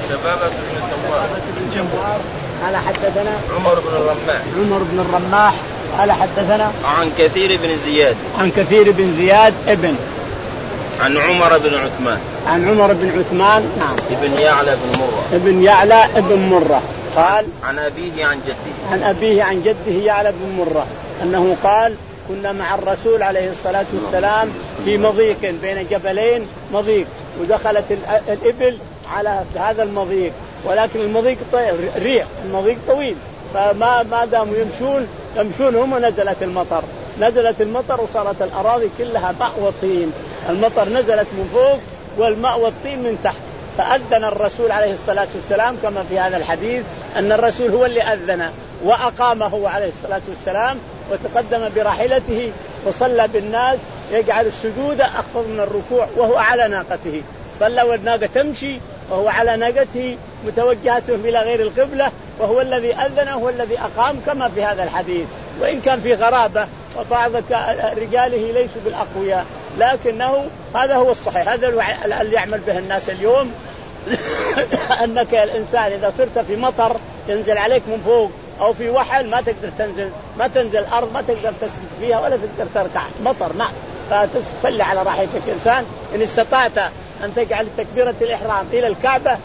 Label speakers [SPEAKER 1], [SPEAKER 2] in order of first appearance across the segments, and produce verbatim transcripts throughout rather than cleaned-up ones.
[SPEAKER 1] شبابة بن الثوار
[SPEAKER 2] بن جوار قال حدثنا
[SPEAKER 1] عمر بن الرماح
[SPEAKER 2] عمر بن الرماح قال حدثنا
[SPEAKER 1] عن كثير بن زياد
[SPEAKER 2] عن كثير بن زياد ابن
[SPEAKER 1] عن عمر بن عثمان
[SPEAKER 2] عن عمر بن عثمان نعم
[SPEAKER 1] ابن يعلى بن مرة
[SPEAKER 2] ابن يعلى ابن مرة قال
[SPEAKER 1] عن أبيه عن جده
[SPEAKER 2] عن أبيه عن جده يعلى بن مرة أنه قال كنا مع الرسول عليه الصلاة والسلام في مضيق بين جبلين مضيق ودخلت الإبل على هذا المضيق ولكن المضيق ريح المضيق طويل فما ما داموا يمشون يمشون هم ونزلت المطر نزلت المطر وصارت الأراضي كلها ماء وطين المطر نزلت من فوق والماء والطين من تحت فأذن الرسول عليه الصلاة والسلام كما في هذا الحديث أن الرسول هو اللي أذن وأقامه عليه الصلاة والسلام وتقدم براحلته وصلى بالناس يجعل السجود أخفض من الركوع وهو على ناقته صلى والناقة تمشي وهو على ناقته متوجهته إلى غير القبلة وهو الذي أذن وهو الذي أقام كما في هذا الحديث وإن كان في غرابة وبعض رجاله ليسوا بالأقوياء لكنه هذا هو الصحيح هذا اللي يعمل به الناس اليوم أنك الإنسان إذا صرت في مطر ينزل عليك من فوق أو في وحل ما تقدر تنزل ما تنزل الأرض ما تقدر تسجد فيها ولا تقدر تركع مطر ما فتصلي على راحتك إنسان إن استطعت أن تجعل تكبيرة الإحرام إلى الكعبة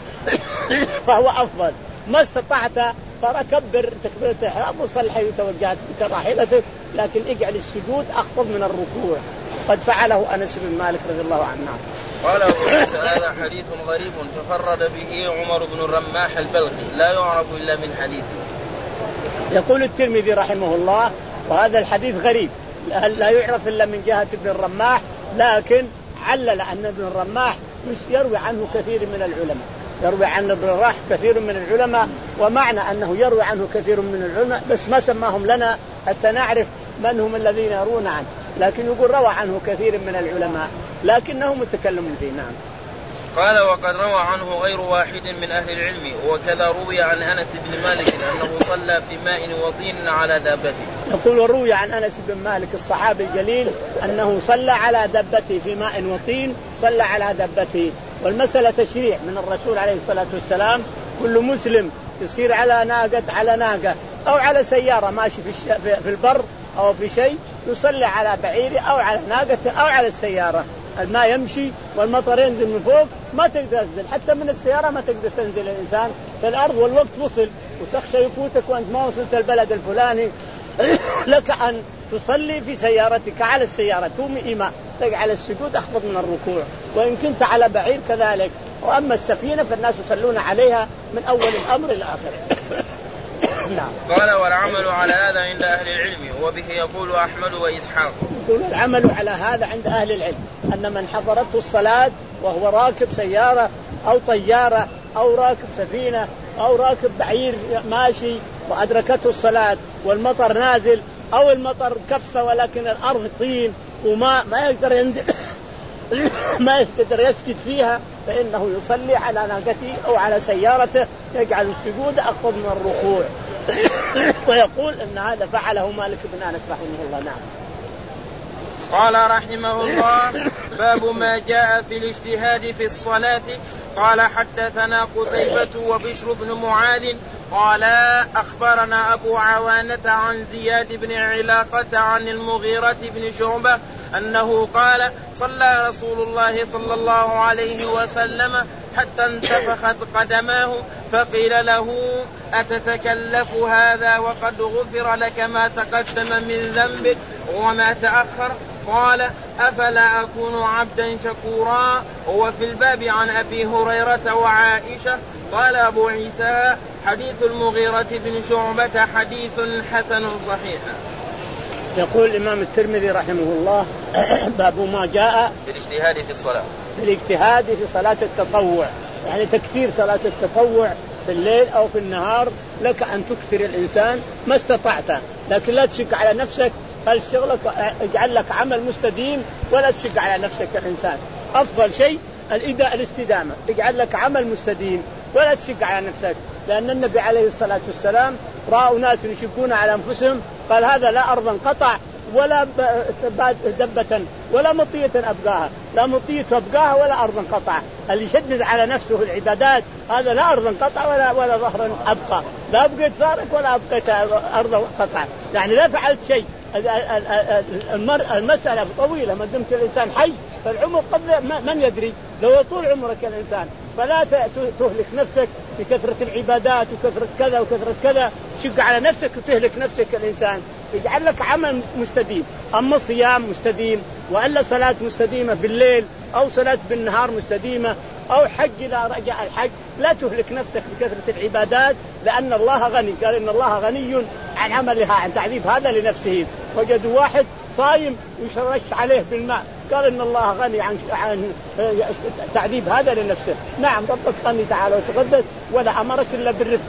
[SPEAKER 2] فهو أفضل ما استطعت فركبر تكبيرة الإحرام وصل حيث توجهت بك راحلتك لكن اجعل السجود أخفض من الركوع قد فعله أنس بن مالك رضي الله عنه.
[SPEAKER 1] قال أبو عيسى هذا حديث غريب تفرد به عمر بن الرماح البلخي لا يعرف إلا من حديثه.
[SPEAKER 2] يقول الترمذي رحمه الله وهذا الحديث غريب لا يعرف إلا من جهة ابن الرماح لكن علل أن ابن الرماح يروي عنه كثير من العلماء يروي عن ابن الرماح كثير من العلماء ومعنى أنه يروي عنه كثير من العلماء بس ما سماهم لنا حتى نعرف من هم الذين يرون عنه لكن يقول روى عنه كثير من العلماء لكنه متكلم فيه. نعم.
[SPEAKER 1] قال وقد روى عنه غير واحد من أهل العلم وكذا روي عن أنس بن مالك أنه صلى في ماء وطين على دابته.
[SPEAKER 2] يقول وروي عن أنس بن مالك الصحابي الجليل أنه صلى على دابته في ماء وطين صلى على دابته والمسألة تشريع من الرسول عليه الصلاة والسلام كل مسلم يصير على ناقة على ناقة أو على سيارة ماشي في, الش... في البر أو في شيء يصلي على بعيره أو على ناقته أو على السيارة الماء يمشي والمطر ينزل من فوق ما تقدر تنزل حتى من السيارة ما تقدر تنزل الإنسان في الأرض والوقت وصل وتخشى يفوتك وأنت ما وصلت البلد الفلاني لك أن تصلي في سيارتك على السيارة تومي إيماء تجعل السجود أخفض من الركوع وإن كنت على بعير كذلك وأما السفينة فالناس يصلون عليها من أول الأمر إلى آخره.
[SPEAKER 1] نعم. قال والعمل على هذا عند أهل العلم وبه يقول أحمد وإسحاق.
[SPEAKER 2] يقول العمل على هذا عند أهل العلم أن من حضرته الصلاة وهو راكب سيارة أو طيارة أو راكب سفينة أو راكب بعير ماشي وأدركته الصلاة والمطر نازل أو المطر كفة ولكن الأرض طين وما ما يقدر ينزل ما يقدر يسكت فيها فإنه يصلي على ناقته أو على سيارته يجعل السجود أخفض من الركوع ويقول أن هذا فعله مالك بن أنس رحمه الله. نعم.
[SPEAKER 1] قال رحمه الله باب ما جاء في الاجتهاد في الصلاة. قال حدثنا قتيبة وبشر بن معاذ قال أخبرنا أبو عوانة عن زياد بن علاقة عن المغيرة بن شعبة أنه قال صلى رسول الله صلى الله عليه وسلم حتى انتفخت قدماه فقيل له أتتكلف هذا وقد غفر لك ما تقدم من ذنبك وما تأخر؟ قال أفلا أكون عبدا شكورا. وفي الباب عن أبي هريرة وعائشة. قال أبو عيسى حديث المغيرة بن شعبة حديث حسن صحيح.
[SPEAKER 2] يقول الإمام الترمذي رحمه الله باب ما جاء
[SPEAKER 1] في الاجتهاد في الصلاة
[SPEAKER 2] في الاجتهاد في صلاة التطوع يعني تكثير صلاة التطوع في الليل أو في النهار لك أن تكثر الإنسان ما استطعت لكن لا تشق على نفسك بل شغلك اجعل لك عمل مستديم ولا تشق على نفسك الإنسان. أفضل شيء الإداء الاستدامة اجعل لك عمل مستديم ولا تشق على نفسك لأن النبي عليه الصلاة والسلام رأوا ناس يشقون على أنفسهم قال هذا لا أرضا قطع ولا دبة ولا مطية أبقاها لا مطية أبقاها ولا أرضا قطع اللي يشدد على نفسه العبادات هذا لا أرض قطع ولا ولا ظهر أبقى، لا أبقيت فارق ولا أبقيت أرض قطع، يعني لا فعلت شيء. المسألة طويلة ما دمت الإنسان حي، فالعمر قبل من يدري، لو يطول عمرك الإنسان فلا تهلك نفسك بكثرة العبادات وكثرة كذا وكثرة كذا، شق على نفسك وتهلك نفسك الإنسان. يجعل لك عمل مستديم، أما صيام مستديم وإلا صلاة مستديمة بالليل أو صلاة بالنهار مستديمة أو حج إذا رجع الحج، لا تهلك نفسك بكثرة العبادات، لأن الله غني. قال إن الله غني عن عملها، عن تعذيب هذا لنفسه. وجدوا واحد صايم ويشرش عليه بالماء، قال إن الله غني عن عن تعذيب هذا لنفسه. نعم ربك غني تعالى وتقدس ولا أمرك إلا بالرفق،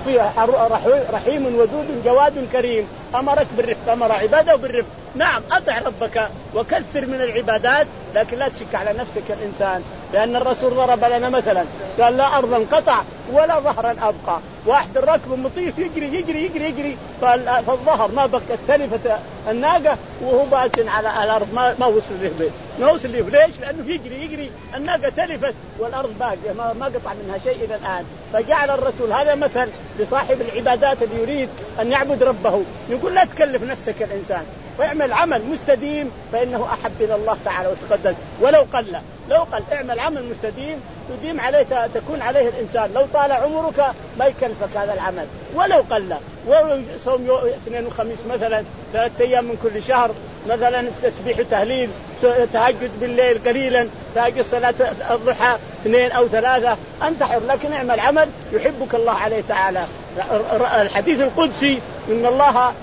[SPEAKER 2] رحيم ودود جواد كريم، أمرك بالرفق، أمر عباده بالرفق. نعم أطع ربك وكثر من العبادات، لكن لا تشك على نفسك الإنسان، لأن الرسول ضرب لنا مثلا قال لا أرضا قطع ولا ظهرا أبقى. واحد الركب مطيف يجري يجري يجري يجري فالظهر ما بقت تلفت الناقة وهو باكن على الأرض ما ما وصل له بيت، ما وصل له. ليش؟ لأنه يجري يجري الناقة تلفت والأرض باقية ما ما قطع منها شيء إلى الآن. فجعل الرسول هذا مثل لصاحب العبادات اللي يريد أن يعبد ربه، يقول لا تكلف نفسك الإنسان واعمل عمل مستديم فإنه أحب إلى الله تعالى وتقدس ولو قل. لو قل اعمل عمل مستديم تديم عليه تكون عليه الإنسان، لو طال عمرك ما يكلفك هذا العمل ولو قل. وصوم اثنين وخميس مثلا ثلاثة أيام من كل شهر، مثلا تسبيح وتهليل، تهجد بالليل قليلا، تهجد صلاة الضحى اثنين أو ثلاثة، أنت حر، لكن اعمل عمل يحبك الله عليه تعالى. الحديث القدسي إن الله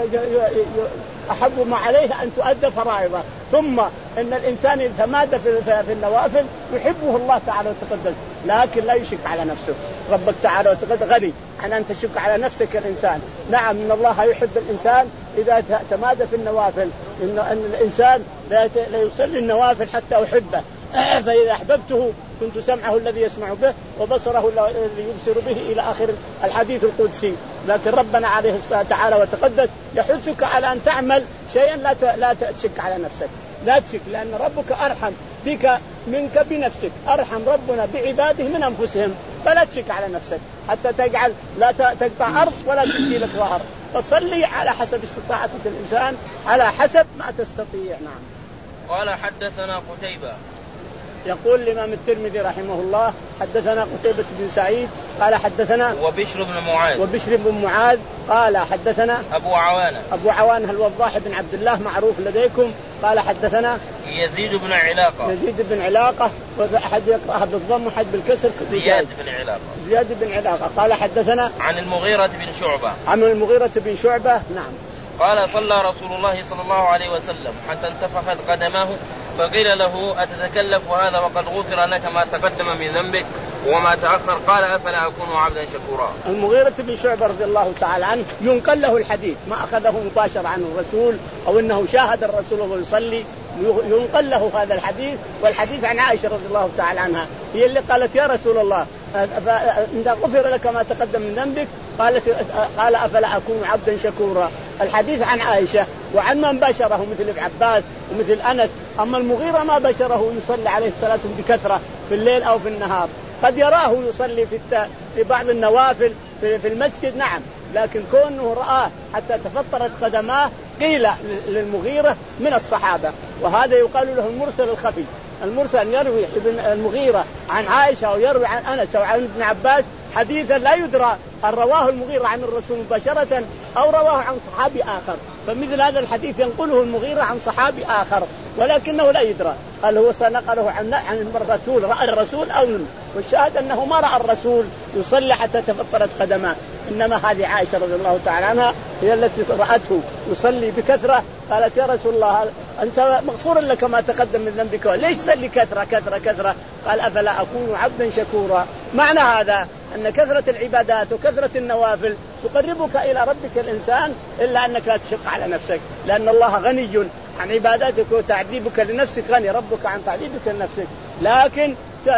[SPEAKER 2] أحب ما عليه أن تؤدى فرائضه، ثم إن الإنسان إذا تمادى في النوافل يحبه الله تعالى وتقدس، لكن لا يشك على نفسه. ربك تعالى وتقدس غني عن أن تشك على نفسك الإنسان. نعم إن الله يحب الإنسان إذا تمادى في النوافل، إن أن الإنسان لا يصلي النوافل حتى أحبه، فإذا أحببته كنت سمعه الذي يسمع به وبصره الذي يبصر به إلى آخر الحديث القدسي. لكن ربنا عليه الصلاة تعالى وتقدس يحثك على أن تعمل شيئا لا لا تشك على نفسك، لا تشك، لأن ربك أرحم بك منك بنفسك، أرحم ربنا بعباده من أنفسهم، فلا تشك على نفسك حتى تجعل لا تقطع أرض ولا تجي لك ظهر. فصلي على حسب استطاعتك الإنسان، على حسب ما تستطيع. نعم.
[SPEAKER 1] قال حدثنا قتيبة.
[SPEAKER 2] يقول الإمام الترمذي رحمه الله حدثنا قتيبة بن سعيد قال حدثنا
[SPEAKER 1] وبشر بن معاذ
[SPEAKER 2] وبشر بن معاذ قال حدثنا
[SPEAKER 1] أبو عوانة
[SPEAKER 2] أبو عوانة الوضاح بن عبد الله معروف لديكم قال حدثنا
[SPEAKER 1] يزيد بن علاقة
[SPEAKER 2] يزيد بن علاقة وأحد يقرأها بالضم وحد بالكسر
[SPEAKER 1] زياد بن علاقة
[SPEAKER 2] زياد بن علاقة قال حدثنا
[SPEAKER 1] عن المغيرة بن شعبة
[SPEAKER 2] عن المغيرة بن شعبة. نعم.
[SPEAKER 1] قال صلى رسول الله صلى الله عليه وسلم حتى انتفخت قدماه فقيل له أتتكلف هذا وقد غفر لك ما تقدم من ذنبك وما تأخر؟ قال أفلا أكون عبدا شكورا.
[SPEAKER 2] المغيرة بن شعبة رضي الله تعالى عنه ينقل له الحديث، ما أخذه مباشر عن الرسول أو أنه شاهد الرسول وهو يصلي، ينقل له هذا الحديث. والحديث عن عائشة رضي الله تعالى عنها هي اللي قالت يا رسول الله إذا غفر لك ما تقدم من ذنبك قالت قال أفلا أكون عبدا شكورا. الحديث عن عائشة وعن من بشره مثل ابن عباس ومثل أنس. أما المغيرة ما بشره يصلي عليه الصلاة بكثرة في الليل أو في النهار، قد يراه يصلي في في بعض النوافل في المسجد نعم، لكن كونه رآه حتى تفطرت قدماه قيل للمغيرة من الصحابة، وهذا يقال له المرسل الخفي. المرسل يروي ابن المغيرة عن عائشة أو يروي عن أنس أو عن ابن عباس حديثا لا يدرى أن رواه المغيرة عن الرسول مباشرة أو رواه عن صحابي آخر، فمثل هذا الحديث ينقله المغيرة عن صحابي آخر ولكنه لا يدرى هل هو نقله عن عن الرسول رأى الرسول أو لم. والشاهد أنه ما رأى الرسول يصلي حتى تفطرت قدماه، إنما هذه عائشة رضي الله تعالى عنها هي التي رأته يصلي بكثرة قالت يا رسول الله أنت مغفور لك ما تقدم من ذنبك ليش صلي كثرة كثرة كثرة؟ قال أفلا أكون عبدا شكورا. معنى هذا أن كثرة العبادات وكثرة النوافل تقربك إلى ربك الإنسان، إلا أنك لا تشق على نفسك، لأن الله غني عن عباداتك وتعذيبك لنفسك، غني ربك عن تعذيبك لنفسك، لكن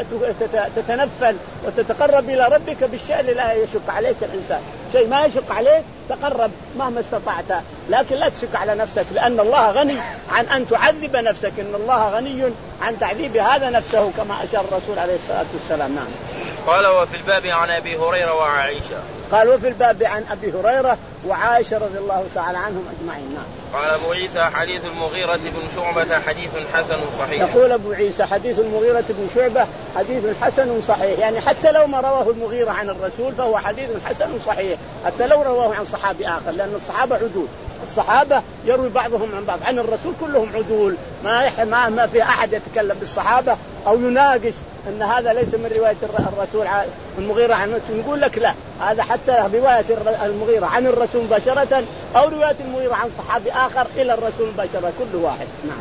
[SPEAKER 2] تتنفل وتتقرب إلى ربك بالشيء اللي لا يشق عليك الإنسان. شيء ما يشق عليك تقرب مهما استطعت، لكن لا تشق على نفسك، لأن الله غني عن أن تعذب نفسك. إن الله غني عن تعذيب هذا نفسه كما أشار الرسول عليه الصلاة والسلام. نعم.
[SPEAKER 1] قال وفي الباب عن أبي هريرة وعائشة.
[SPEAKER 2] قال وفي الباب عن أبي هريرة وعائشة رضي الله تعالى عنهم أجمعين. نعم.
[SPEAKER 1] قال أبو عيسى حديث المغيرة بن شعبة حديث حسن صحيح.
[SPEAKER 2] يقول أبو عيسى حديث المغيرة بن شعبة حديث حسن صحيح، يعني حتى لو ما رواه المغيرة عن الرسول فهو حديث حسن صحيح، حتى لو رواه عن صحابي آخر، لأن الصحابة عدول، الصحابة يروي بعضهم عن بعض، عن الرسول كلهم عدول، ما ما ما في أحد يتكلم بالصحابة أو يناقش أن هذا ليس من رواية الرسول المغيرة عن الرسول، نقول لك لا، هذا حتى رواية المغيرة عن الرسول مباشرة أو رواية المغيرة عن صحابي آخر إلى الرسول مباشرة كل واحد. نعم.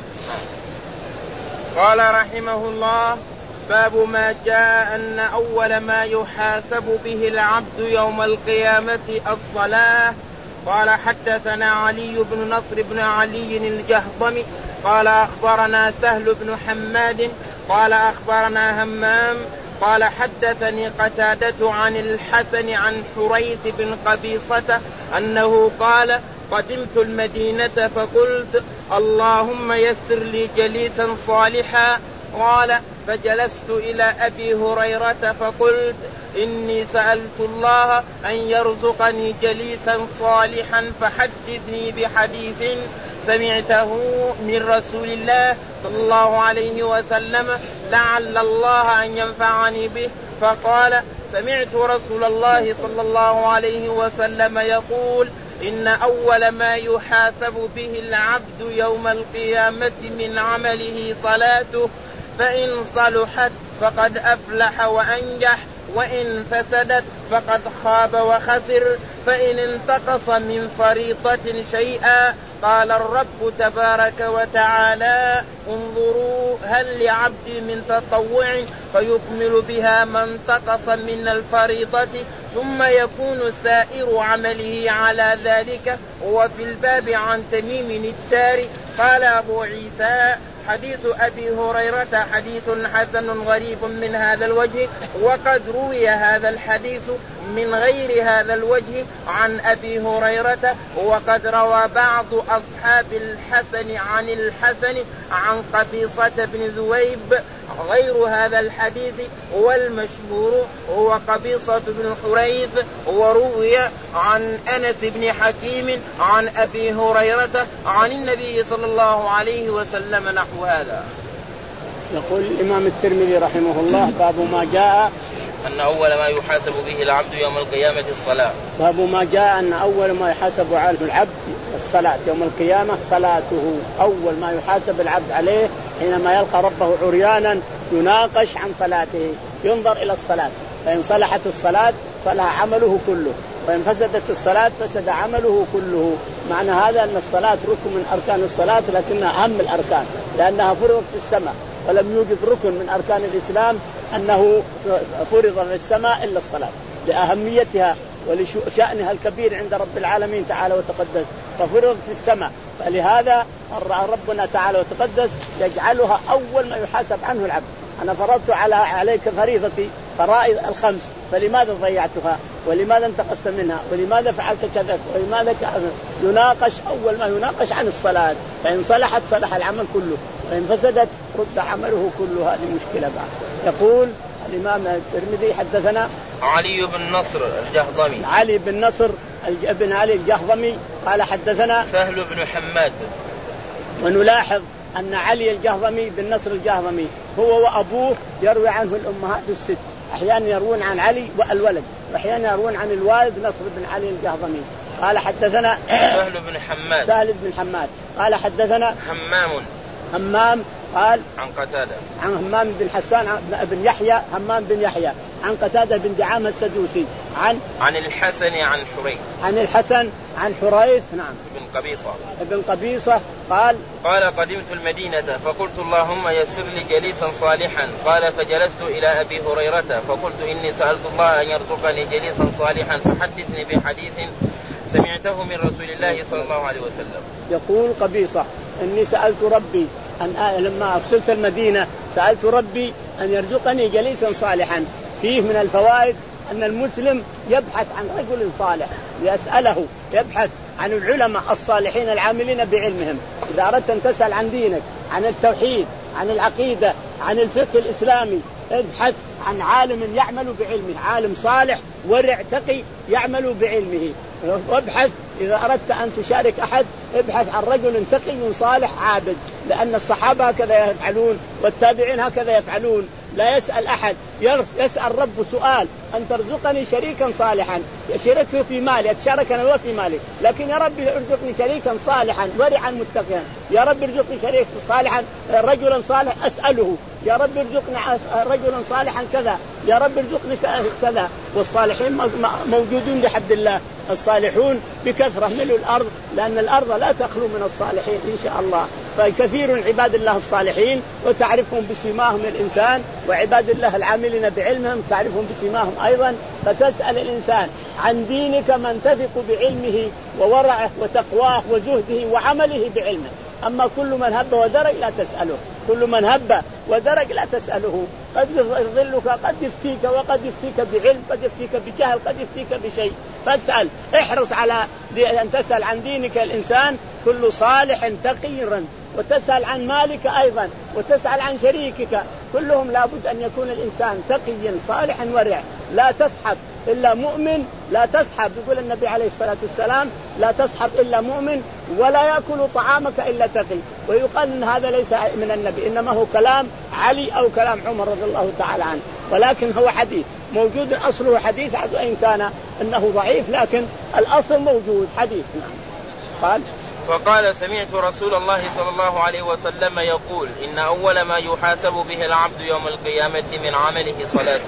[SPEAKER 1] قال رحمه الله باب ما جاء أن أول ما يحاسب به العبد يوم القيامة الصلاة. قال حدثنا علي بن نصر بن علي الجهضمي قال أخبرنا سهل بن حماد قال أخبرنا همام قال حدثني قتادة عن الحسن عن حريث بن قبيصة أنه قال قدمت المدينة فقلت اللهم يسر لي جليسا صالحا. قال فجلست إلى أبي هريرة فقلت إني سألت الله أن يرزقني جليسا صالحا فحدثني بحديث سمعته من رسول الله صلى الله عليه وسلم لعل الله أن ينفعني به. فقال سمعت رسول الله صلى الله عليه وسلم يقول إن أول ما يحاسب به العبد يوم القيامة من عمله صلاته، فإن صلحت فقد أفلح وأنجح، وإن فسدت فقد خاب وخسر. فإن انتقص من فريضة شيئا قال الرب تبارك وتعالى انظروا هل لعبدي من تطوع فيكمل بها ما انتقص من الفريضة، ثم يكون سائر عمله على ذلك. وفي الباب عن تميم الداري قال أبو عيسى حديث أبي هريرة حديث حسن غريب من هذا الوجه، وقد روي هذا الحديث من غير هذا الوجه عن أبي هريرة، وقد روى بعض أصحاب الحسن عن الحسن عن قبيصة بن ذويب غير هذا الحديث، والمشهور هو قبيصة بن حريث. وروي عن أنس بن حكيم عن أبي هريرة عن النبي صلى الله عليه وسلم نحو هذا.
[SPEAKER 2] يقول الإمام الترمذي رحمه الله باب ما جاء
[SPEAKER 1] أن أول ما يحاسب به العبد يوم القيامة الصلاة.
[SPEAKER 2] باب ما جاء أن أول ما يحاسب عليه العبد الصلاة يوم القيامة صلاته. أول ما يحاسب العبد عليه حينما يلقى ربه عريانا يناقش عن صلاته، ينظر إلى الصلاة، فإن صلحت الصلاة صلح عمله كله، وإن فسدت الصلاة فسد عمله كله. معنى هذا أن الصلاة ركن من أركان الصلاة، لكنها أهم الأركان لأنها فرضت في السماء، ولم يوجد ركن من أركان الإسلام أنه فرض في السماء إلا الصلاة، لأهميتها ولشأنها الكبير عند رب العالمين تعالى وتقدس، ففرضت في السماء. فلهذا ربنا تعالى وتقدس يجعلها أول ما يحاسب عنه العبد. أنا فرضت على عليك فريضتي فرائض الخمس، فلماذا ضيعتها؟ ولماذا انتقصت منها؟ ولماذا فعلت كذا؟ ولماذا كذا؟ يناقش أول ما يناقش عن الصلاة، فإن صلحت صلح العمل كله، وإن فسدت رد عمله كله. هذه مشكلة بقى. يقول الإمام الترمذي حدثنا
[SPEAKER 1] علي بن نصر الجهضمي
[SPEAKER 2] علي بن نصر بن علي الجهضمي قال حدثنا
[SPEAKER 1] سهل بن حماد.
[SPEAKER 2] ونلاحظ أن علي الجهضمي بن نصر الجهضمي هو وأبوه يروي عنه الأمهات الست، أحيانا يروون عن علي والولد، وأحيانا يروون عن الوالد نصر بن علي الجهضمي. قال حدثنا
[SPEAKER 1] سهل بن حماد
[SPEAKER 2] سهل بن حماد قال حدثنا
[SPEAKER 1] همام
[SPEAKER 2] همام قال
[SPEAKER 1] عن قتادة
[SPEAKER 2] عن همام بن حسان بن يحيى همام بن يحيى عن قتادة بن دعامة السدوسي عن
[SPEAKER 1] عن الحسن عن حريث
[SPEAKER 2] عن الحسن عن حريث نعم
[SPEAKER 1] ابن قبيصة
[SPEAKER 2] ابن قبيصة قال
[SPEAKER 1] قال قدمت المدينة فقلت اللهم يسر لي جليسا صالحا. قال فجلست إلى أبي هريرة فقلت إني سألت الله أن يرزقني جليسا صالحا فحدثني بحديث سمعته من رسول الله صلى الله عليه وسلم.
[SPEAKER 2] يقول قبيصة إني سألت ربي أن آه لما وصلت المدينة سألت ربي أن يرزقني جليسا صالحا. فيه من الفوائد أن المسلم يبحث عن رجل صالح ليسأله، يبحث عن العلماء الصالحين العاملين بعلمهم. إذا أردت أن تسأل عن دينك، عن التوحيد، عن العقيدة، عن الفقه الإسلامي، ابحث عن عالم يعمل بعلمه، عالم صالح ورع تقي يعمل بعلمه. وابحث إذا أردت أن تشارك أحد ابحث عن رجل تقي صالح عابد، لأن الصحابة هكذا يفعلون والتابعين هكذا يفعلون. لا يسأل أحد، يسأل رب سؤال أن ترزقني شريكا صالحا يشاركه في مالي، أتشاركنا هو في مالي، لكن يا رب ارزقني شريكا صالحا ورعا متقيا، يا رب ارزقني شريكا صالحا رجلا صالح أسأله، يا رب ارزقني رجلا صالحا كذا، يا رب ارزقني كذا. والصالحين موجودون بحمد الله، الصالحون بكثرة ملء الأرض، لأن الأرض لا تخلو من الصالحين إن شاء الله. فكثير عباد الله الصالحين وتعرفهم بسيماهم الإنسان، وعباد الله العاملين بعلمهم تعرفهم بسيماهم أيضا. فتسأل الإنسان عن دينك من تثق بعلمه وورعه وتقواه وزهده وعمله بعلمه. أما كل من هب ودرج لا تسأله، كل من هب ودرج لا تسأله. قد يضلك، قد يفتيك، وقد يفتيك بعلم، قد يفتيك بجهل، قد يفتيك بشيء. فاسأل، احرص على أن تسأل عن دينك الإنسان كل صالح تقي، وتسأل عن مالك أيضا، وتسأل عن شريكك، كلهم لابد أن يكون الإنسان تقيا صالحا ورع. لا تصحب إلا مؤمن، لا تصحب، يقول النبي عليه الصلاة والسلام لا تصحب إلا مؤمن، ولا يأكل طعامك إلا تقي. ويقال إن هذا ليس من النبي، إنما هو كلام علي أو كلام عمر رضي الله تعالى عنه، ولكن هو حديث موجود، أصله حديث وإن كان أنه ضعيف لكن الأصل موجود حديث. قال
[SPEAKER 1] فقال سمعت رسول الله صلى الله عليه وسلم يقول إن أول ما يحاسب به العبد يوم القيامة من عمله صلاته.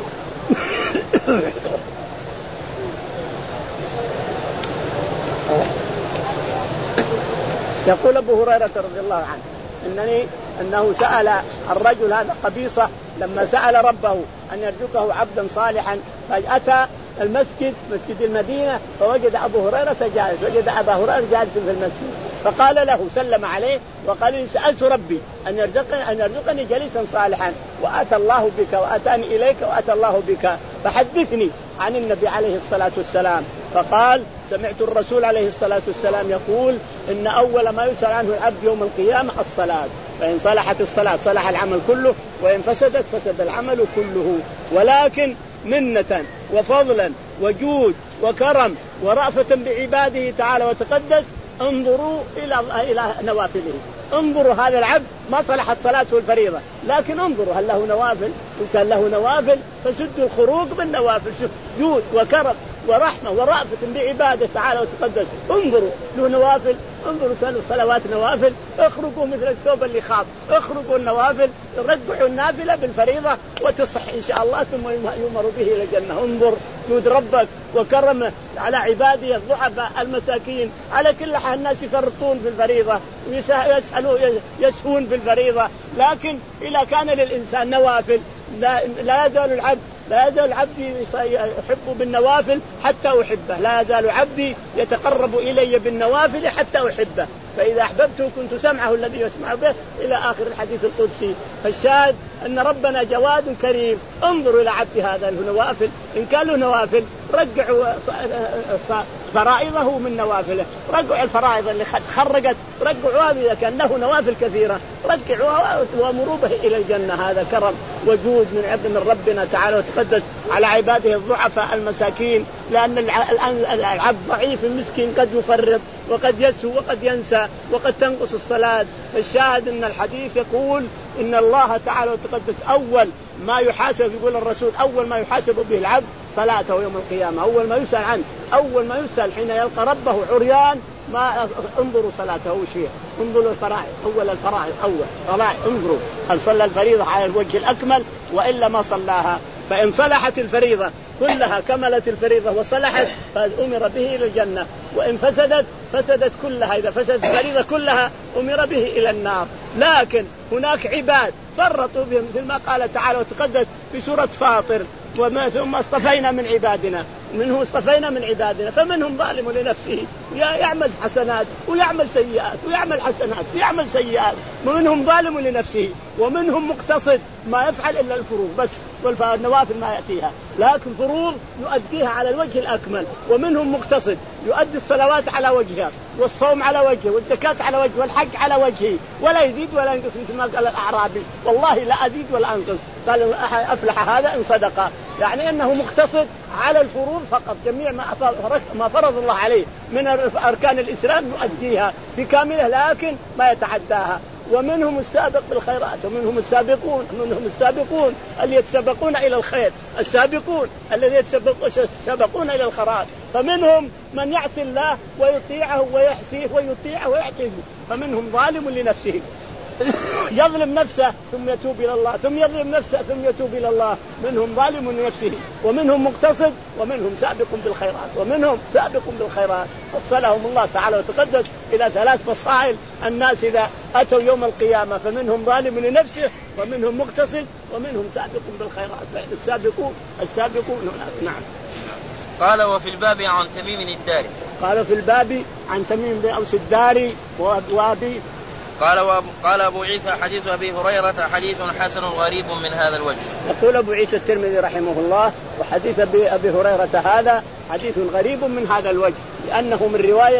[SPEAKER 2] يقول أبو هريرة رضي الله عنه إنني أنه سأل الرجل هذا قبيصة لما سأل ربه أن يرزقه عبدا صالحا، فأتى المسجد مسجد المدينة فوجد أبو هريرة جالس، وجد أبا هريرة جالس في المسجد، فقال له سلم عليه وقال لي سألت ربي أن يرزقني أن يرزقني جليسا صالحا، وأتى الله بك وأتاني إليك وأتى الله بك، فحدثني عن النبي عليه الصلاة والسلام. فقال سمعت الرسول عليه الصلاة والسلام يقول إن أول ما يسأل عنه العبد يوم القيامة الصلاة، فإن صلحت الصلاة صلح العمل كله، وإن فسدت فسد العمل كله. ولكن منة وفضلا وجود وكرم ورأفة بعباده تعالى وتقدس انظروا إلى إلى نوافله. انظروا هذا العبد ما صلحت صلاته الفريضة، لكن انظروا هل له نوافل؟ إن كان له نوافل فسدوا الخروج بالنوافل. شوف جود وكرم ورحمة ورأفة بعباده تعالى وتقدس، انظروا له نوافل، انظروا سألوا الصلوات نوافل، اخرجوا مثل الثوب اللي خاض، اخرجوا النوافل، رجعوا النافلة بالفريضة وتصح إن شاء الله، ثم يؤمر به إلى الجنة. انظر جود ربك وكرمه على عباده الضعفاء المساكين. على كل حال الناس يفرطون في الفريضة ويسألوا يسهون في الفريضة، لكن إذا كان للإنسان نوافل لا, لا يزال العبد لا يزال عبدي يحب بالنوافل حتى أحبه، لا يزال عبدي يتقرب إلي بالنوافل حتى أحبه، فإذا أحببته كنت سمعه الذي يسمع به إلى آخر الحديث القدسي. فالشاهد أن ربنا جواد كريم. انظروا إلى عبد هذا له نوافل، إن كان له نوافل رجعوا فرائضه من نوافله، رجعوا الفرائض اللي خرجت رجعوها، إذا كان له نوافل كثيرة رجعوها وامروا به إلى الجنة. هذا كرم وجود من عبد من ربنا تعالى وتقدس على عباده الضعفاء المساكين، لأن العبد ضعيف المسكين قد يفرط وقد يسهو وقد ينسى وقد تنقص الصلاة. الشاهد أن الحديث يقول إن الله تعالى وتقدس أول ما يحاسب، يقول الرسول أول ما يحاسب به العبد صلاته يوم القيامة، أول ما يسأل عنه، أول ما يسأل حين يلقى ربه عريان ما انظروا صلاته أول شيء، انظروا الفرائض، أول الفرائض أول فرائض، انظروا هل صلى الفريضة على الوجه الأكمل وإلا ما صلاها. فإن صلحت الفريضة كلها كملت الفريضة وصلحت فأمر به إلى الجنة، وإن فسدت فسدت كلها، إذا فسدت الفريضة كلها أمر به إلى النار. لكن هناك عباد فرطوا بهم مثل ما قال تعالى وتقدس في سورة فاطر وما ثم اصطفينا من عبادنا، منهم اصطفينا من عبادنا فمنهم ظالم لنفسه يعمل حسنات ويعمل سيئات ويعمل حسنات ويعمل سيئات، ومنهم ظالم لنفسه ومنهم مقتصد ما يفعل إلا الفروض بس والنوافل ما يأتيها، لكن فروض يؤديها على الوجه الأكمل، ومنهم مقتصد يؤدي الصلوات على وجهها والصوم على وجهه والزكاة على وجهه والحج على وجهه ولا يزيد ولا ينقص مثل ما قال الأعرابي والله لا أزيد ولا أنقص. قال أفلح هذا إن صدق، يعني أنه مقتصد على الفروض فقط، جميع ما فرض الله عليه من أركان الإسلام يؤديها بكامله لكن ما يتعداها. ومنهم السابق بالخيرات ومنهم السابقون منهم السابقون اللي يتسبقون إلى الخير، السابقون الذين يتسبقون إلى الخيرات. فمنهم من يعصي الله ويطيعه ويحسيه ويطيعه ويعطيه، فمنهم ظالم لنفسه يظلم نفسه ثم يتوب إلى الله، ثم يظلم نفسه ثم يتوب إلى الله. منهم ظالم لنفسه ومنهم مقتصد ومنهم سابق بالخيرات ومنهم سابق بالخيرات. فصلهم الله تعالى وتقدس إلى ثلاث فصائل الناس إذا أتوا يوم القيامة، فمنهم ظالم لنفسه ومنهم مقتصد ومنهم سابق بالخيرات. السابقون السابقون نعم.
[SPEAKER 1] قال وفي الباب عن تميم الداري.
[SPEAKER 2] قال في الباب عن تميم بن أوس الداري وأبي
[SPEAKER 1] قال قال أبو عيسى حديث أبي هريرة حديث حسن غريب من هذا الوجه.
[SPEAKER 2] يقول أبو عيسى الترمذي رحمه الله وحديث أبي هريرة هذا حديث غريب من هذا الوجه لأنه من رواية.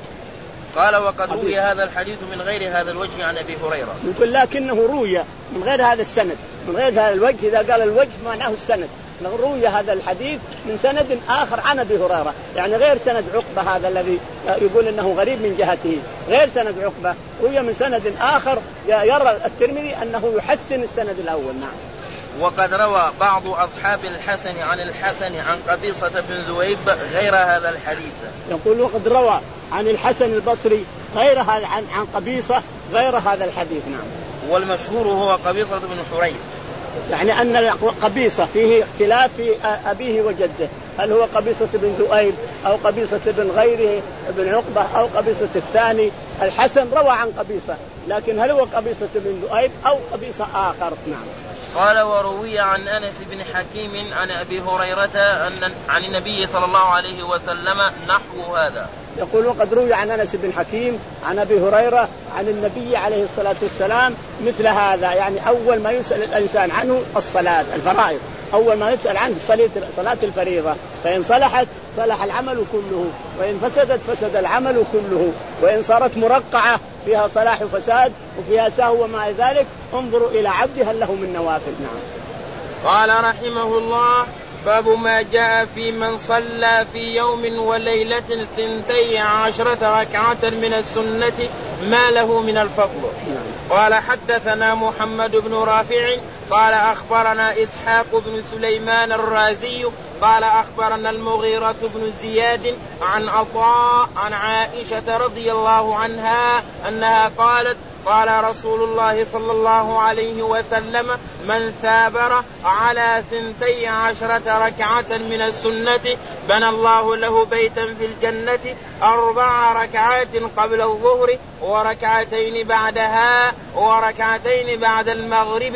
[SPEAKER 1] قال وقد روي هذا الحديث من غير هذا الوجه عن أبي هريرة.
[SPEAKER 2] يقول لكنه روي من غير هذا السند، من غير هذا الوجه. إذا قال الوجه معناه السند. روي هذا الحديث من سند آخر عن أبي هريرة، يعني غير سند عقبة هذا الذي يقول إنه غريب من جهته، غير سند عقبة روي من سند آخر يرى الترمذي أنه يحسن السند الأول. نعم.
[SPEAKER 1] وقد روى بعض أصحاب الحسن عن الحسن عن قبيصة بن ذؤيب غير هذا الحديث.
[SPEAKER 2] يقول وقد روى عن الحسن البصري غير هذا عن عن قبيصة غير هذا الحديث. نعم.
[SPEAKER 1] والمشهور هو قبيصة بن حريث،
[SPEAKER 2] يعني أن قبيصة فيه اختلاف في أبيه وجده، هل هو قبيصة بن ذؤيب أو قبيصة بن غيره بن عقبة أو قبيصة الثاني. الحسن روى عن قبيصة، لكن هل هو قبيصة بن ذؤيب أو قبيصة آخر. نعم.
[SPEAKER 1] قال وروي عن أنس بن حكيم عن أبي هريرة أن عن النبي صلى الله عليه وسلم نحو هذا.
[SPEAKER 2] يقول وقد روي عن أنس بن حكيم عن أبي هريرة عن النبي عليه الصلاة والسلام مثل هذا، يعني أول ما يسأل الإنسان عنه الصلاة الفرائض، أول ما يسأل عنه صلاة الفريضة، فإن صلحت صلح العمل كله وإن فسدت فسد العمل كله، وإن صارت مرقعة فيها صلاح وفساد وفيها سهو وما ذلك انظروا إلى عبد هل له من نوافل. نعم.
[SPEAKER 1] قال رحمه الله باب ما جاء في من صلى في يوم وليلة ثنتي عشرة ركعة من السنة ما له من الفضل. قال حدثنا محمد بن رافع قال أخبرنا إسحاق بن سليمان الرازي قال أخبرنا المغيرة بن زياد عن عطاء عن عائشة رضي الله عنها أنها قالت قال رسول الله صلى الله عليه وسلم من ثابر على ثنتي عشرة ركعة من السنة بنى الله له بيتا في الجنة أربع ركعات قبل الظهر وركعتين بعدها وركعتين بعد المغرب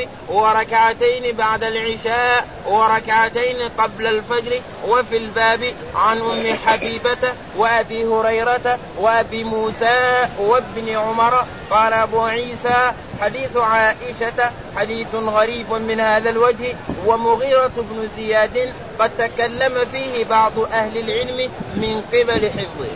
[SPEAKER 1] وركعتين بعد العشاء وركعتين قبل الفجر. وفي الباب عن أم حبيبة وأبي هريرة وأبي موسى وابن عمر. قال أبو عيسى حديث عائشة حديث غريب من هذا الوجه ومغيرة بن زياد قد تكلم فيه بعض أهل العلم من قبل حفظه.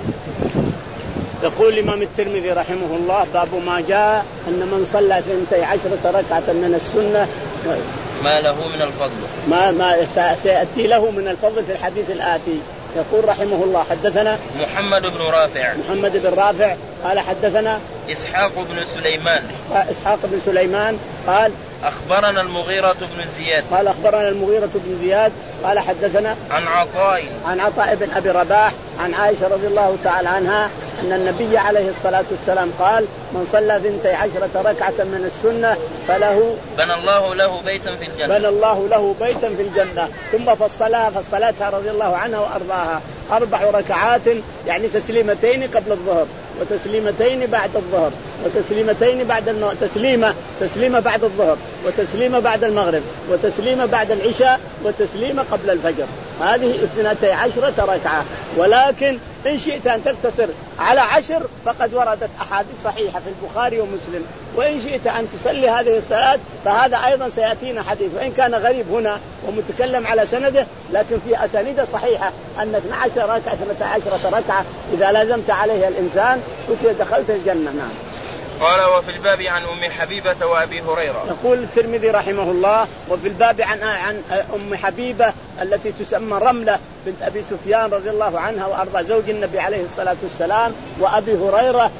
[SPEAKER 2] يقول الإمام الترمذي رحمه الله باب ما جاء أن من صلى ثنتي عشرة ركعة من السنة
[SPEAKER 1] ما له من الفضل
[SPEAKER 2] ما, ما سيأتي له من الفضل في الحديث الآتي. يقول رحمه الله حدثنا
[SPEAKER 1] محمد بن رافع
[SPEAKER 2] محمد بن رافع قال حدثنا
[SPEAKER 1] إسحاق بن سليمان
[SPEAKER 2] إسحاق بن سليمان قال
[SPEAKER 1] أخبرنا المغيرة بن زياد
[SPEAKER 2] قال أخبرنا المغيرة بن زياد قال حدثنا
[SPEAKER 1] عن عطاء
[SPEAKER 2] عن عطاء بن أبي رباح عن عائشة رضي الله تعالى عنها أن النبي عليه الصلاة والسلام قال من صلى ثنتي عشرة ركعة من السنة فله
[SPEAKER 1] بنى الله له بيتا في الجنة
[SPEAKER 2] بنى الله له بيتا في الجنة. ثم فالصلاة فالصلاتها رضي الله عنها وأرضاها أربع ركعات يعني تسليمتين قبل الظهر وتسليمتين بعد الظهر وتسليمتين بعد الم... تسليمة تسليمة بعد الظهر وتسليمة بعد المغرب وتسليمة بعد العشاء وتسليمة قبل الفجر. هذه اثنتي عشرة ركعة. ولكن إن شئت أن تقتصر على عشر فقد وردت أحاديث صحيحة في البخاري ومسلم، وإن شئت أن تصلي هذه الصلاة فهذا أيضا سيأتينا حديث، وإن كان غريب هنا ومتكلم على سنده لكن في أسانيد صحيحة أن اثنتا عشرة ركعة اثنتا عشرة ركعة إذا لازمت عليها الإنسان كنت دخلت الجنة. نعم.
[SPEAKER 1] قال وفي الباب عن أم حبيبة وأبي هريرة.
[SPEAKER 2] يقول الترمذي رحمه الله وفي الباب عن عن أم حبيبة التي تسمى رملة بنت أبي سفيان رضي الله عنها وأرضى زوج النبي عليه الصلاة والسلام، وأبي هريرة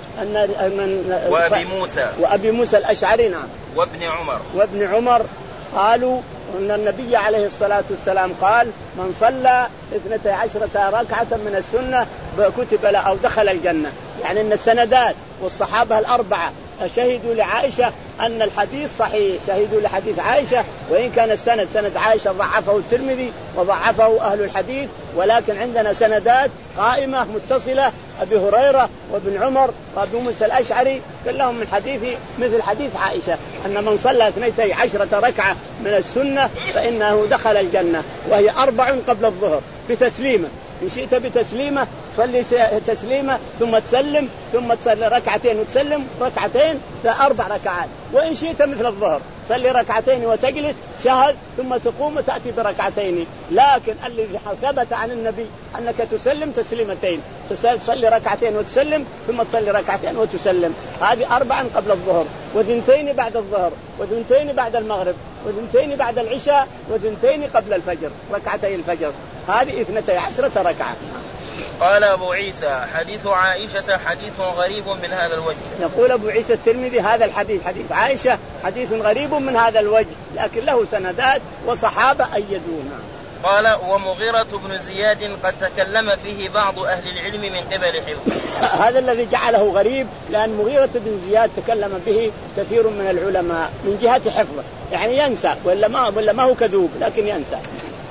[SPEAKER 2] أن
[SPEAKER 1] وأبي موسى
[SPEAKER 2] وأبي موسى الأشعري. نعم.
[SPEAKER 1] وابن عمر
[SPEAKER 2] وابن عمر قالوا أن النبي عليه الصلاة والسلام قال من صلى اثنتا عشرة ركعة من السنة كتب له أو دخل الجنة. يعني أن السندات والصحابة الأربعة شهدوا لعائشة أن الحديث صحيح، شهدوا لحديث عائشة، وإن كان السند سند عائشة ضعفه الترمذي وضعفه أهل الحديث، ولكن عندنا سندات قائمة متصلة أبي هريرة وابن عمر وأبي موسى الأشعري كلهم من حديث مثل حديث عائشة أن من صلى اثنتي عشرة ركعة من السنة فإنه دخل الجنة، وهي أربع قبل الظهر بتسليمة، إن شئت بتسليمة صلي تسليمة ثم تسلم ثم تصلي ركعتين وتسلم ركعتين فأربع ركعات، وإن شئت مثل الظهر صلي ركعتين وتجلس شهد ثم تقوم وتأتي بركعتين. لكن الذي ثبت عن النبي أنك تسلم تسليمتين، تصلي ركعتين وتسلم ثم تصلي ركعتين وتسلم، هذه أربعا قبل الظهر وثنتين بعد الظهر وثنتين بعد المغرب وثنتين بعد العشاء وثنتين قبل الفجر ركعتي الفجر، هذه اثنتي عشرة ركعة.
[SPEAKER 1] قال أبو عيسى حديث عائشة حديث غريب من هذا الوجه.
[SPEAKER 2] يقول أبو عيسى الترمذي هذا الحديث حديث عائشة حديث غريب من هذا الوجه، لكن له سندات وصحابة أيدونا.
[SPEAKER 1] قال ومغيرة بن زياد قد تكلم فيه بعض أهل العلم من قبل حفظه.
[SPEAKER 2] هذا الذي جعله غريب لأن مغيرة بن زياد تكلم به كثير من العلماء من جهة حفظه، يعني ينسى ولا ما ولا ما هو كذوب لكن ينسى.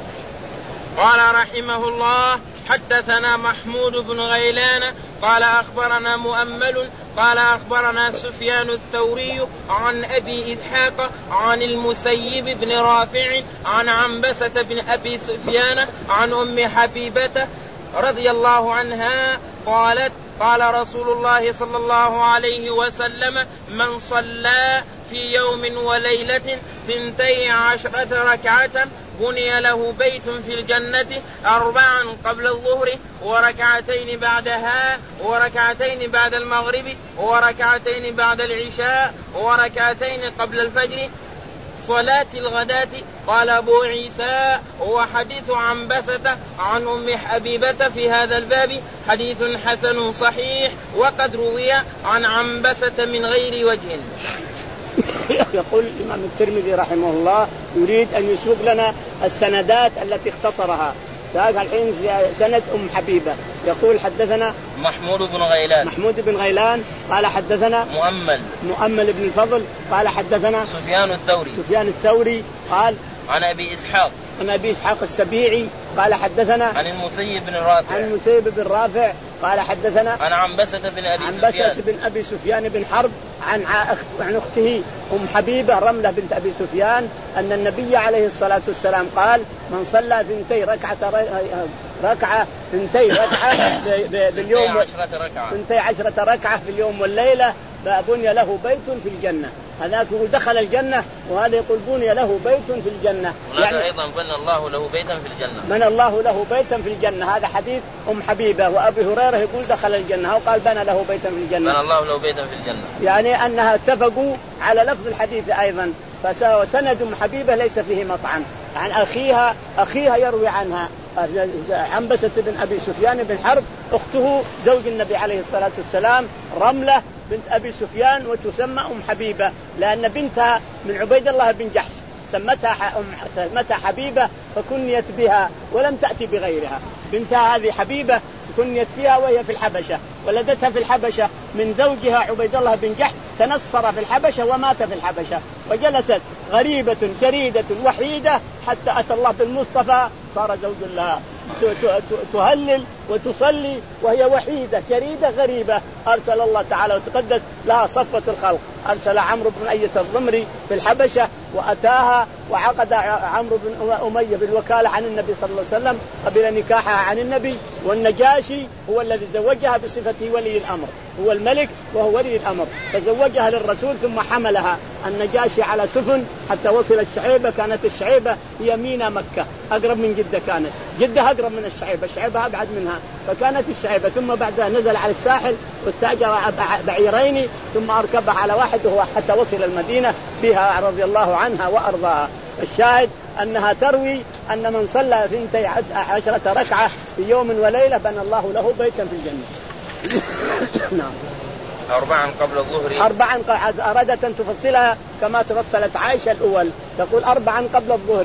[SPEAKER 1] قال رحمه الله حدثنا محمود بن غيلان قال أخبرنا مؤمل قال أخبرنا سفيان الثوري عن أبي إسحاق عن المسيب بن رافع عن عنبسة بن أبي سفيان عن أم حبيبة رضي الله عنها قالت قال رسول الله صلى الله عليه وسلم من صلى في يوم وليلة ثنتي عشرة ركعة بني له بيت في الجنة أربعا قبل الظهر وركعتين بعدها وركعتين بعد المغرب وركعتين بعد العشاء وركعتين قبل الفجر صلاة الغداة. قال أبو عيسى هو حديث عنبسة عن أم حبيبة في هذا الباب حديث حسن صحيح وقد روي عن عنبسة من غير وجه.
[SPEAKER 2] يقول الإمام الترمذي رحمه الله يريد أن يسوق لنا السندات التي اختصرها. ساق الحين سند أم حبيبة يقول حدثنا
[SPEAKER 1] محمود بن غيلان
[SPEAKER 2] محمود بن غيلان قال حدثنا
[SPEAKER 1] مؤمل
[SPEAKER 2] مؤمل بن الفضل قال حدثنا
[SPEAKER 1] سفيان الثوري
[SPEAKER 2] سفيان الثوري قال
[SPEAKER 1] عن أبي إسحاق
[SPEAKER 2] عن أبي إسحاق السبيعي قال حدثنا
[SPEAKER 1] عن المسيب بن رافع
[SPEAKER 2] عن المسيب بن رافع قال حدثنا
[SPEAKER 1] عن عنبسة بن أبي
[SPEAKER 2] عنبسة
[SPEAKER 1] سفيان
[SPEAKER 2] بن أبي سفيان بن حرب عن عن أخته أم حبيبة رملة بنت أبي سفيان أن النبي عليه الصلاة والسلام قال من صلى ثنتي ركعة ركعة ثنتي ركعة باليوم ثنتي عشرة ركعة في اليوم والليلة بني له بيت في الجنة. هذاك يقول دخل الجنة وهذا يقول بني له بيت في الجنة،
[SPEAKER 1] يعني أيضا بنى الله له بيتا في الجنة
[SPEAKER 2] من الله له بيتا في الجنة. هذا حديث أم حبيبة وأبي هريرة يقول دخل الجنة وقال بنى له بيتا في الجنة
[SPEAKER 1] بنى الله له بيتا في الجنة،
[SPEAKER 2] يعني أنها اتفقوا على لفظ الحديث أيضا. فسند أم حبيبة ليس فيه مطعن عن أخيها أخيها يروي عنها عنبسة بن أبي سفيان بن حرب أخته زوج النبي عليه الصلاة والسلام رملة بنت أبي سفيان وتسمى أم حبيبة لأن بنتها من عبيد الله بن جحش سمتها أم سمتها حبيبة فكنيت بها ولم تأتي بغيرها. بنتها هذه حبيبة كنيت فيها وهي في الحبشة ولدتها في الحبشة من زوجها عبيد الله بن جحش تنصر في الحبشة ومات في الحبشة وجلست غريبة شريدة وحيدة حتى أتى الله بالمصطفى صار زوج لها تهلل وتصلي وهي وحيدة شريدة غريبة. أرسل الله تعالى وتقدس لها صفة الخلق، أرسل عمرو بن أية الضمري في الحبشة وأتاها وعقد عمرو بن أمية بالوكالة عن النبي صلى الله عليه وسلم قبل نكاحها عن النبي، والنجاشي هو الذي زوجها بصفته ولي الأمر، هو الملك وهو ولي الأمر، فزوجها للرسول ثم حملها النجاشي على سفن حتى وصل الشعيبة. كانت الشعيبة هي مينا مكة، أقرب من جدة، كانت جدة أقرب من الشعيبة، الشعيبة أبعد منها، فكانت الشعيبة. ثم بعدها نزل على الساحل واستأجر بعيرين ثم أركبها على واحد وهو حتى وصل المدينة بها رضي الله عنها وأرضاها. الشاهد أنها تروي أن من صلى ثنتي عشرة ركعة في يوم وليلة بنى الله له بيتا في الجنة. نعم.
[SPEAKER 1] أربعا قبل الظهر.
[SPEAKER 2] أربعا أرادت أن تفصلها كما تفصلت عائشة الأول، تقول أربعا قبل الظهر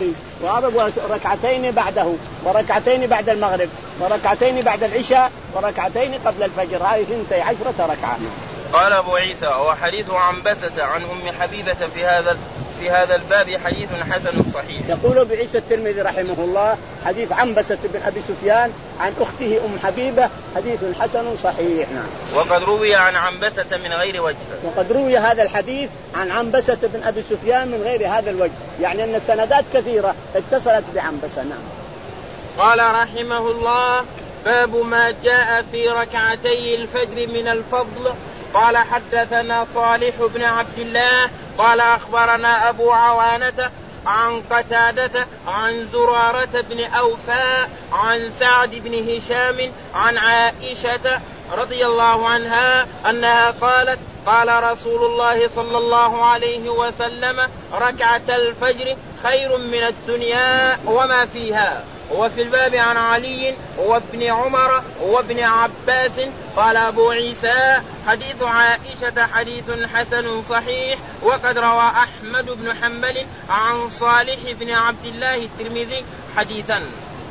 [SPEAKER 2] وركعتين بعده وركعتين بعد المغرب وركعتين بعد العشاء وركعتين قبل الفجر، هذه ثنتي عشرة ركعة.
[SPEAKER 1] قال أبو عيسى وحديث عنبسة عن أم حبيبة في هذا في هذا الباب حديث حسن صحيح.
[SPEAKER 2] يقول أبو عيسى الترمذي رحمه الله حديث عنبسة بن أبي سفيان عن أخته أم حبيبة حديث حسن صحيح. نعم.
[SPEAKER 1] وقد روي عن عنبسة من غير وجه.
[SPEAKER 2] وقد روي هذا الحديث عن عنبسة بن أبي سفيان من غير هذا الوجه، يعني أن السندات كثيرة اتصلت بعنبسة. نعم.
[SPEAKER 1] قال رحمه الله باب ما جاء في ركعتي الفجر من الفضل. قال حدثنا صالح بن عبد الله قال أخبرنا أبو عوانة عن قتادة عن زرارة بن أوفاء عن سعد بن هشام عن عائشة رضي الله عنها أنها قالت قال رسول الله صلى الله عليه وسلم ركعة الفجر خير من الدنيا وما فيها. وفي الباب عن علي وابن عمر وابن عباس. قال أبو عيسى حديث عائشة حديث حسن صحيح. وقد روى أحمد بن حنبل عن صالح بن عبد الله الترمذي حديثا.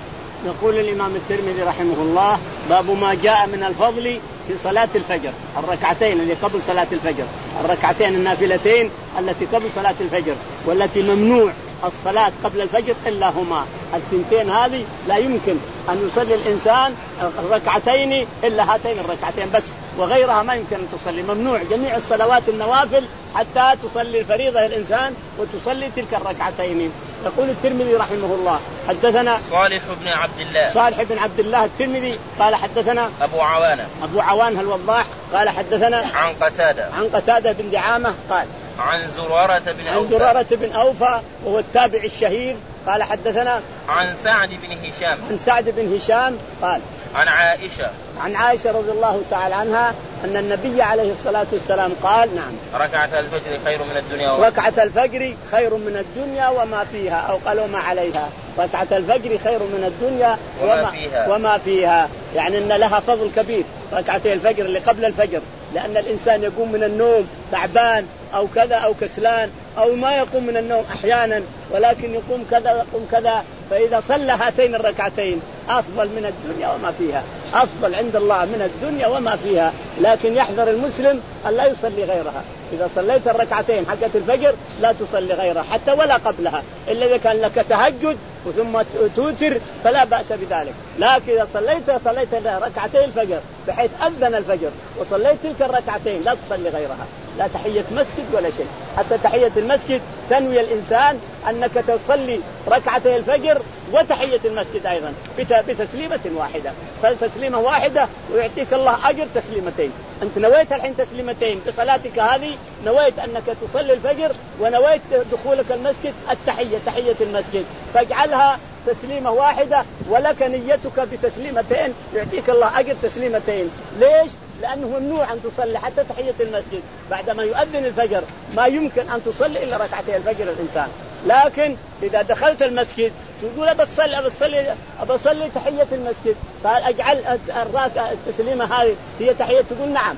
[SPEAKER 2] يقول الإمام الترمذي رحمه الله باب ما جاء من الفضل في صلاة الفجر، الركعتين اللي قبل صلاة الفجر، الركعتين النافلتين التي قبل صلاة الفجر والتي ممنوع الصلاة قبل الفجر إلا هما الثنتين هذه، لا يمكن أن يصلي الإنسان الركعتين إلا هاتين الركعتين بس، وغيرها ما يمكن أن تصلي، ممنوع جميع الصلوات النوافل حتى تصلي الفريضة الإنسان وتصلي تلك الركعتين. يقول الترمذي رحمه الله حدثنا
[SPEAKER 1] صالح بن عبد الله
[SPEAKER 2] صالح بن عبد الله الترمذي قال حدثنا
[SPEAKER 1] أبو عوانة
[SPEAKER 2] أبو عوانة الوضاح قال حدثنا
[SPEAKER 1] عن قتادة
[SPEAKER 2] عن قتادة بن دعامة قال
[SPEAKER 1] عن زرارة بن أوفى
[SPEAKER 2] عن زرارة بن أوفى وهو التابع الشهير قال حدثنا
[SPEAKER 1] عن سعد بن هشام
[SPEAKER 2] عن سعد بن هشام قال
[SPEAKER 1] عن عائشة
[SPEAKER 2] عن عائشة رضي الله تعالى عنها أن النبي عليه الصلاة والسلام قال نعم
[SPEAKER 1] ركعة الفجر خير من الدنيا وما
[SPEAKER 2] ركعة الفجر خير من الدنيا وما فيها، أو قالوا ما عليها، ركعة الفجر خير من الدنيا وما,
[SPEAKER 1] وما فيها
[SPEAKER 2] وما فيها، يعني أن لها فضل كبير ركعتي الفجر اللي قبل الفجر، لأن الإنسان يقوم من النوم تعبان أو كذا أو كسلان أو ما يقوم من النوم أحيانا، ولكن يقوم كذا ويقوم كذا، فإذا صلى هاتين الركعتين أفضل من الدنيا وما فيها، أفضل عند الله من الدنيا وما فيها. لكن يحذر المسلم أن لا يصلي غيرها، إذا صليت الركعتين حقت الفجر لا تصلي غيرها حتى ولا قبلها، إلا إذا كان لك تهجد ثم توتر فلا بأس بذلك، لكن إذا صليت صليت ركعتين الفجر بحيث أذن الفجر وصليت تلك الركعتين لا تصلي غيرها، لا تحية مسجد ولا شيء. حتى تحية المسجد تنوي الإنسان أنك تصلي ركعتي الفجر وتحية المسجد أيضا بتسليمة واحدة، فالتسليمة واحدة ويعطيك الله أجر تسليمتين. أنت نويت الحين تسليمتين بصلاتك هذه، نويت أنك تصلي الفجر ونويت دخولك المسجد التحية تحية المسجد، فاجعلها تسليمة واحدة ولك نيتك بتسليمتين يعطيك الله أجر تسليمتين. ليش؟ لأنه ممنوع أن تصلي حتى تحية المسجد بعدما يؤذن الفجر، ما يمكن أن تصلي إلا ركعتي الفجر الإنسان. لكن إذا دخلت المسجد تقول أبصلي أبصلي أبصلي تحية المسجد، فأجعل التسليمة هذه هي تحية، تقول نعم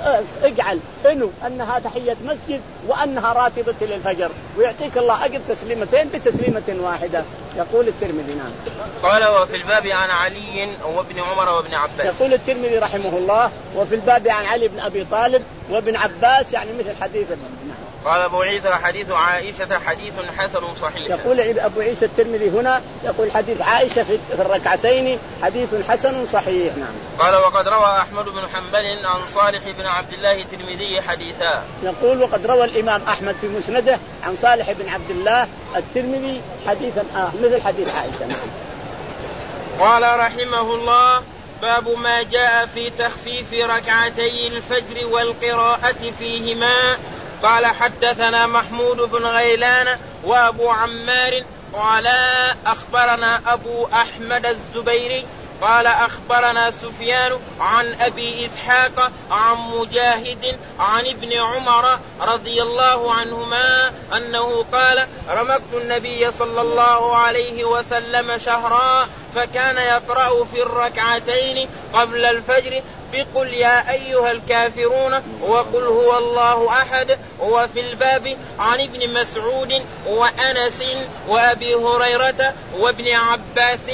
[SPEAKER 2] اجعل إنه أنها تحية مسجد وأنها راتبة للفجر ويعطيك الله أجر تسليمتين بتسليمة واحدة. يقول الترمذي نعم.
[SPEAKER 1] قال وفي الباب عن علي وابن عمر وابن عباس.
[SPEAKER 2] يقول الترمذي رحمه الله وفي الباب عن علي بن أبي طالب وابن عباس، يعني مثل حديث نعم.
[SPEAKER 1] قال أبو عيسى حديث عائشة حديث حسن صحيح.
[SPEAKER 2] يقول أبو عيسى الترمذي هنا يقول حديث عائشة في الركعتين حديث حسن صحيح. نعم.
[SPEAKER 1] قال وقد روى أحمد بن حنبل عن صالح بن عبد الله الترمذي حديثا.
[SPEAKER 2] يقول وقد روى الإمام أحمد في مسنده عن صالح بن عبد الله الترمذي حديثا آه مثل حديث عائشة. نعم.
[SPEAKER 1] قال رحمه الله باب ما جاء في تخفيف ركعتي الفجر والقراءة فيهما. قال حدثنا محمود بن غيلان وأبو عمار قال أخبرنا أبو أحمد الزبيري قال أخبرنا سفيان عن أبي إسحاق عن مجاهد عن ابن عمر رضي الله عنهما أنه قال رمقت النبي صلى الله عليه وسلم شهرا فكان يقرأ في الركعتين قبل الفجر بقل يا أيها الكافرون وقل هو الله أحد. وفي الباب عن ابن مسعود وأنس وأبي هريرة وابن عباس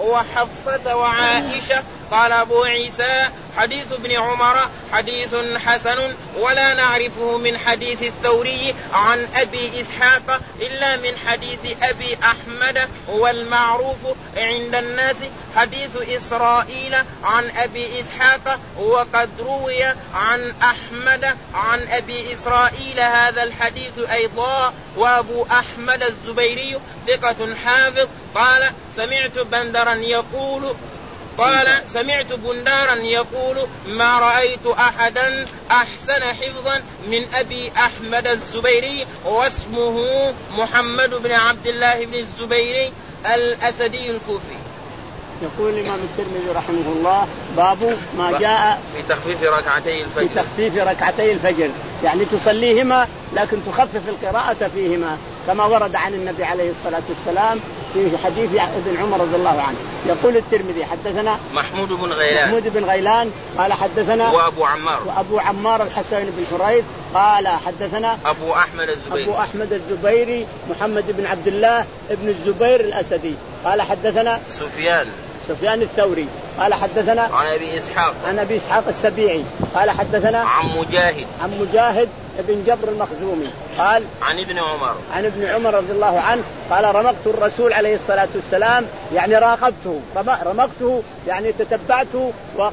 [SPEAKER 1] وحفصة وعائشة. قال أبو عيسى حديث ابن عمر حديث حسن ولا نعرفه من حديث الثوري عن أبي إسحاق إلا من حديث أبي أحمد. والمعروف عند الناس حديث إسرائيل عن أبي إسحاق وقد روي عن أحمد عن أبي إسرائيل هذا الحديث أيضا. وأبو أحمد الزبيري ثقة حافظ. قال سمعت بندرا يقول قال سمعت بندارا يقول ما رأيت أحدا أحسن حفظا من أبي أحمد الزبيري واسمه محمد بن عبد الله بن الزبيري الأسدي الكوفي.
[SPEAKER 2] يقول الإمام الترمذي رحمه الله باب ما جاء
[SPEAKER 1] في تخفيف ركعتي الفجر.
[SPEAKER 2] في تخفيف ركعتي الفجر يعني تصليهما لكن تخفف القراءة فيهما كما ورد عن النبي عليه الصلاة والسلام في حديث ابن عمر رضي الله عنه. يقول الترمذي حدثنا
[SPEAKER 1] محمود بن غيلان
[SPEAKER 2] محمود بن غيلان قال حدثنا
[SPEAKER 1] وأبو عمار
[SPEAKER 2] وأبو عمار الحسن بن حريث قال حدثنا
[SPEAKER 1] أبو أحمد الزبيري
[SPEAKER 2] أبو أحمد الزبيري محمد بن عبد الله ابن الزبير الأسدي قال حدثنا
[SPEAKER 1] سفيان
[SPEAKER 2] سفيان الثوري قال حدثنا
[SPEAKER 1] عن أبي إسحاق
[SPEAKER 2] عن أبي إسحاق السبيعي قال حدثنا
[SPEAKER 1] عن مجاهد
[SPEAKER 2] عن مجاهد ابن جبر المخزومي قال
[SPEAKER 1] عن ابن عمر
[SPEAKER 2] عن ابن عمر رضي الله عنه قال رمقت الرسول عليه الصلاة والسلام يعني راقبته رمقته يعني تتبعته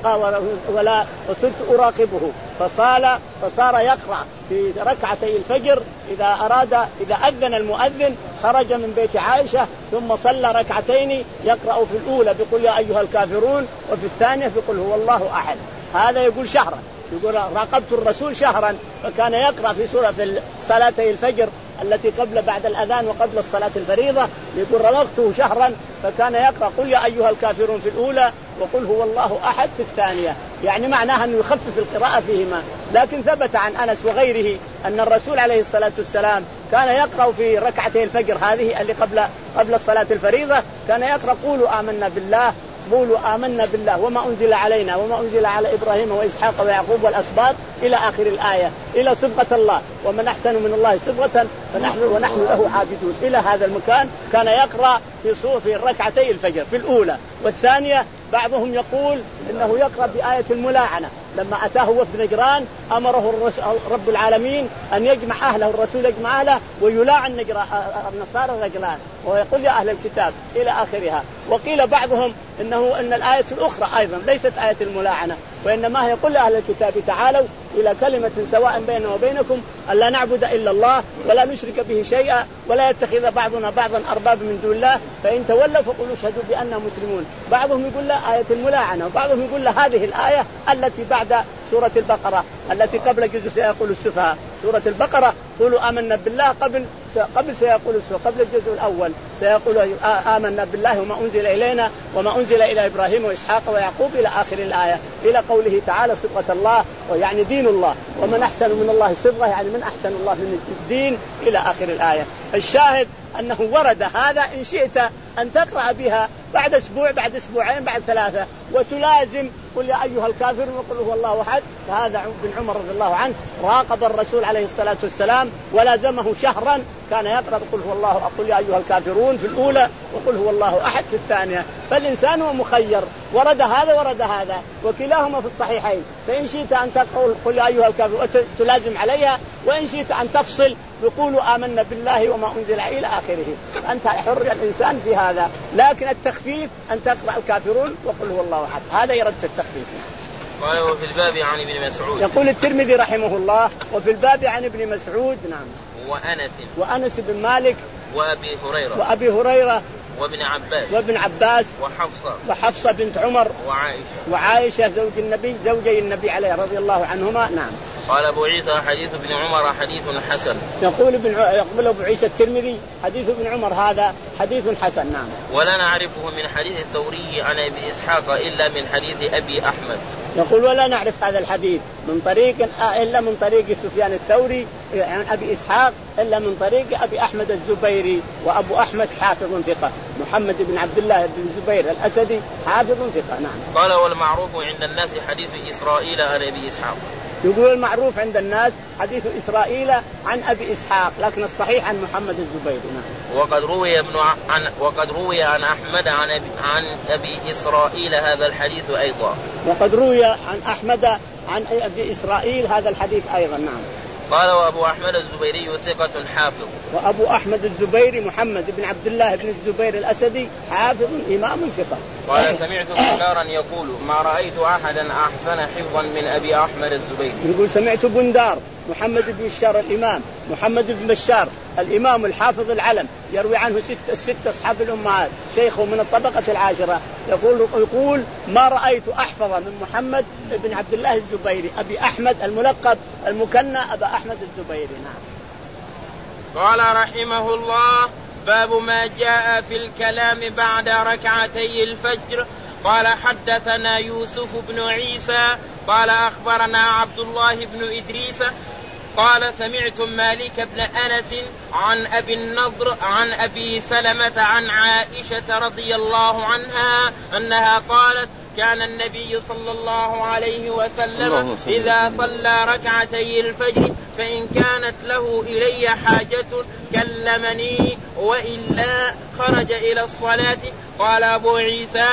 [SPEAKER 2] ولا وصرت أراقبه فصال فصار يقرأ في ركعتي الفجر إذا أراد إذا أذن المؤذن خرج من بيت عائشة ثم صلى ركعتين يقرأ في الأولى بقل يا أيها الكافرون وفي الثانية بقل هو الله أحد. هذا يقول شهرا يقول راقبت الرسول شهرا فكان يقرأ في سورة في صلاتي الفجر التي قبل بعد الأذان وقبل الصلاة الفريضة يقول رمقته شهرا فكان يقرأ قل يا أيها الكافرون في الأولى وقل هو الله أحد في الثانية يعني معناها أنه يخفف القراءة فيهما. لكن ثبت عن أنس وغيره أن الرسول عليه الصلاة والسلام كان يقرأ في ركعتي الفجر هذه اللي قبل قبل الصلاة الفريضة كان يقرأ قولوا آمنا بالله قولوا آمنا بالله وما أنزل علينا وما أنزل على إبراهيم وإسحاق ويعقوب والأسباط إلى آخر الآية إلى صبغة الله ومن أحسن من الله صبغة فنحن ونحن له عابدون إلى هذا المكان كان يقرأ في صور في ركعتي الفجر في الأولى والثانية. بعضهم يقول إنه يقرأ بآية الملاعنة لما أتاه وفد نجران أمره رب العالمين أن يجمع أهله الرسول يجمع أهله ويلاعن النصارى الرجلان ويقول يا أهل الكتاب إلى آخرها. وقيل بعضهم إنه إن الآية الأخرى أيضا ليست آية الملاعنة وإنما هي قل يا أهل الكتاب تعالوا إلى كلمة سواء بيننا وبينكم ألا نعبد إلا الله ولا نشرك به شيئا ولا يتخذ بعضنا بعضا أربابا من دون الله فإن تولوا فقولوا اشهدوا بأننا مسلمون. بعضهم يقول لا آية الملاعنة وبعضهم يقول لا هذه الآية التي بعد سورة البقرة التي قبل جزء سيقول السفهاء. سورة البقرة قولوا آمنا بالله قبل قبل سيقول السفهاء قبل الجزء الأول سيقول آمنا بالله وما أنزل إلينا وما أنزل إلى إبراهيم وإسحاق ويعقوب إلى آخر الآية إلى قوله تعالى صبغة الله ويعني دين الله ومن أحسن من الله صبغة يعني من أحسن الله من الدين إلى آخر الآية. الشاهد أنه ورد هذا إن شئت أن تقرأ بها بعد أسبوع بعد أسبوعين بعد ثلاثة وتلازم قل يا أيها الكافرون وقل هو الله أحد. فهذا بن عمر رضي الله عنه راقب الرسول عليه الصلاة والسلام ولازمه شهرا كان يقرأ قل هو الله أقول يا أيها الكافرون في الأولى وقل هو الله أحد في الثانية. فالإنسان هو مخير ورد هذا ورد هذا وكلاهما في الصحيحين فإن شئت أن تقول قل يا أيها الكافرون وتلازم عليها وإن شئت أن تفصل يقولوا آمنا بالله وما أنزل إلى آخره. أنت حر الإنسان في هذا، لكن التخفيف أن تقرأ الكافرون وقل هو الله أحد، هذا يرد التخفيف.
[SPEAKER 1] قال وفي الباب عن ابن مسعود.
[SPEAKER 2] يقول الترمذي رحمه الله وفي الباب عن ابن مسعود نعم
[SPEAKER 1] وأنس
[SPEAKER 2] وأنس بن مالك
[SPEAKER 1] وأبي هريرة
[SPEAKER 2] وأبي هريرة
[SPEAKER 1] وابن عباس
[SPEAKER 2] وابن عباس
[SPEAKER 1] وحفصة
[SPEAKER 2] وحفصة بنت عمر
[SPEAKER 1] وعائشة
[SPEAKER 2] وعائشة زوج النبي زوجي النبي عليه رضي الله عنهما. نعم.
[SPEAKER 1] قال أبو عيسى حديث ابن عمر حديث حسن.
[SPEAKER 2] يقول ابن يقول أبو عيسى الترمذي حديث ابن عمر هذا حديث حسن. نعم.
[SPEAKER 1] ولا نعرفه من حديث الثوري عن أبي إسحاق إلا من حديث أبي أحمد.
[SPEAKER 2] يقول ولا نعرف هذا الحديث من طريق إلا من طريق سفيان الثوري عن أبي إسحاق إلا من طريق أبي أحمد الزبيري، وأبو أحمد حافظ ثقة، محمد بن عبد الله بن الزبير الأسدي حافظ ثقة. نعم.
[SPEAKER 1] قال والمعروف عند الناس حديث إسرائيل عن أبي إسحاق.
[SPEAKER 2] يقول المعروف عند الناس حديث إسرائيل عن أبي إسحاق، لكن الصحيح عن محمد الزبير. نعم.
[SPEAKER 1] وقد روي ابن عن وقد روي عن أحمد عن أبي, عن أبي إسرائيل هذا الحديث أيضا.
[SPEAKER 2] وقد روي عن أحمد عن أبي إسرائيل هذا الحديث أيضا. نعم.
[SPEAKER 1] قال وأبو أحمد الزبيري ثقة حافظ.
[SPEAKER 2] وأبو أحمد الزبيري محمد بن عبد الله بن الزبير الأسدي حافظ إمام ثقة.
[SPEAKER 1] قال سمعت بندارا يقول ما رأيت أحدا أحسن حفظا من أبي أحمد الزبيري.
[SPEAKER 2] يقول سمعت بندار محمد بن بشار الإمام محمد بن بشار الإمام الحافظ العلم يروي عنه ست الست أصحاب الأمهات شيخه من الطبقة العاشرة، يقول يقول ما رأيت أحفظ من محمد بن عبد الله الزبيري أبي أحمد الملقب المكنى أبا أحمد الزبيري. نعم.
[SPEAKER 1] قال رحمه الله باب ما جاء في الكلام بعد ركعتي الفجر. قال حدثنا يوسف بن عيسى قال أخبرنا عبد الله بن إدريس قال سمعت مالك بن أنس عن أبي النضر عن أبي سلمة عن عائشة رضي الله عنها أنها قالت كان النبي صلى الله عليه وسلم إذا صلى ركعتي الفجر فإن كانت له إلي حاجة كلمني وإلا خرج إلى الصلاة. قال أبو عيسى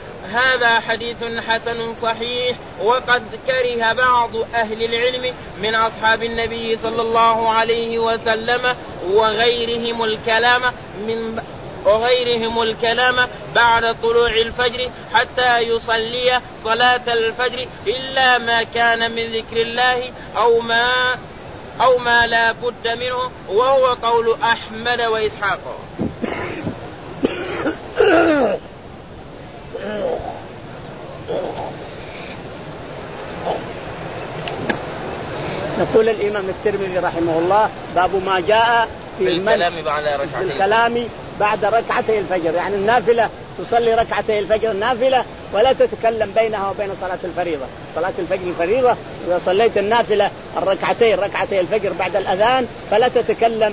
[SPEAKER 1] هذا حديث حسن صحيح، وقد كره بعض أهل العلم من أصحاب النبي صلى الله عليه وسلم وغيرهم الكلام من وغيرهم الكلام بعد طلوع الفجر حتى يصلي صلاة الفجر إلا ما كان من ذكر الله أو ما أو ما لا بد منه، وهو قول أحمد وإسحاق.
[SPEAKER 2] يقول الإمام الترمذي رحمه الله باب ما جاء في,
[SPEAKER 1] في الكلام بعد ركعتي
[SPEAKER 2] الكلام بعد ركعتي الفجر، يعني النافلة تصلي ركعتي الفجر النافلة ولا تتكلم بينها وبين صلاة الفريضة. صلاة الفجر الفريضة إذا صليت النافلة الركعتين ركعتي الفجر بعد الأذان فلا تتكلم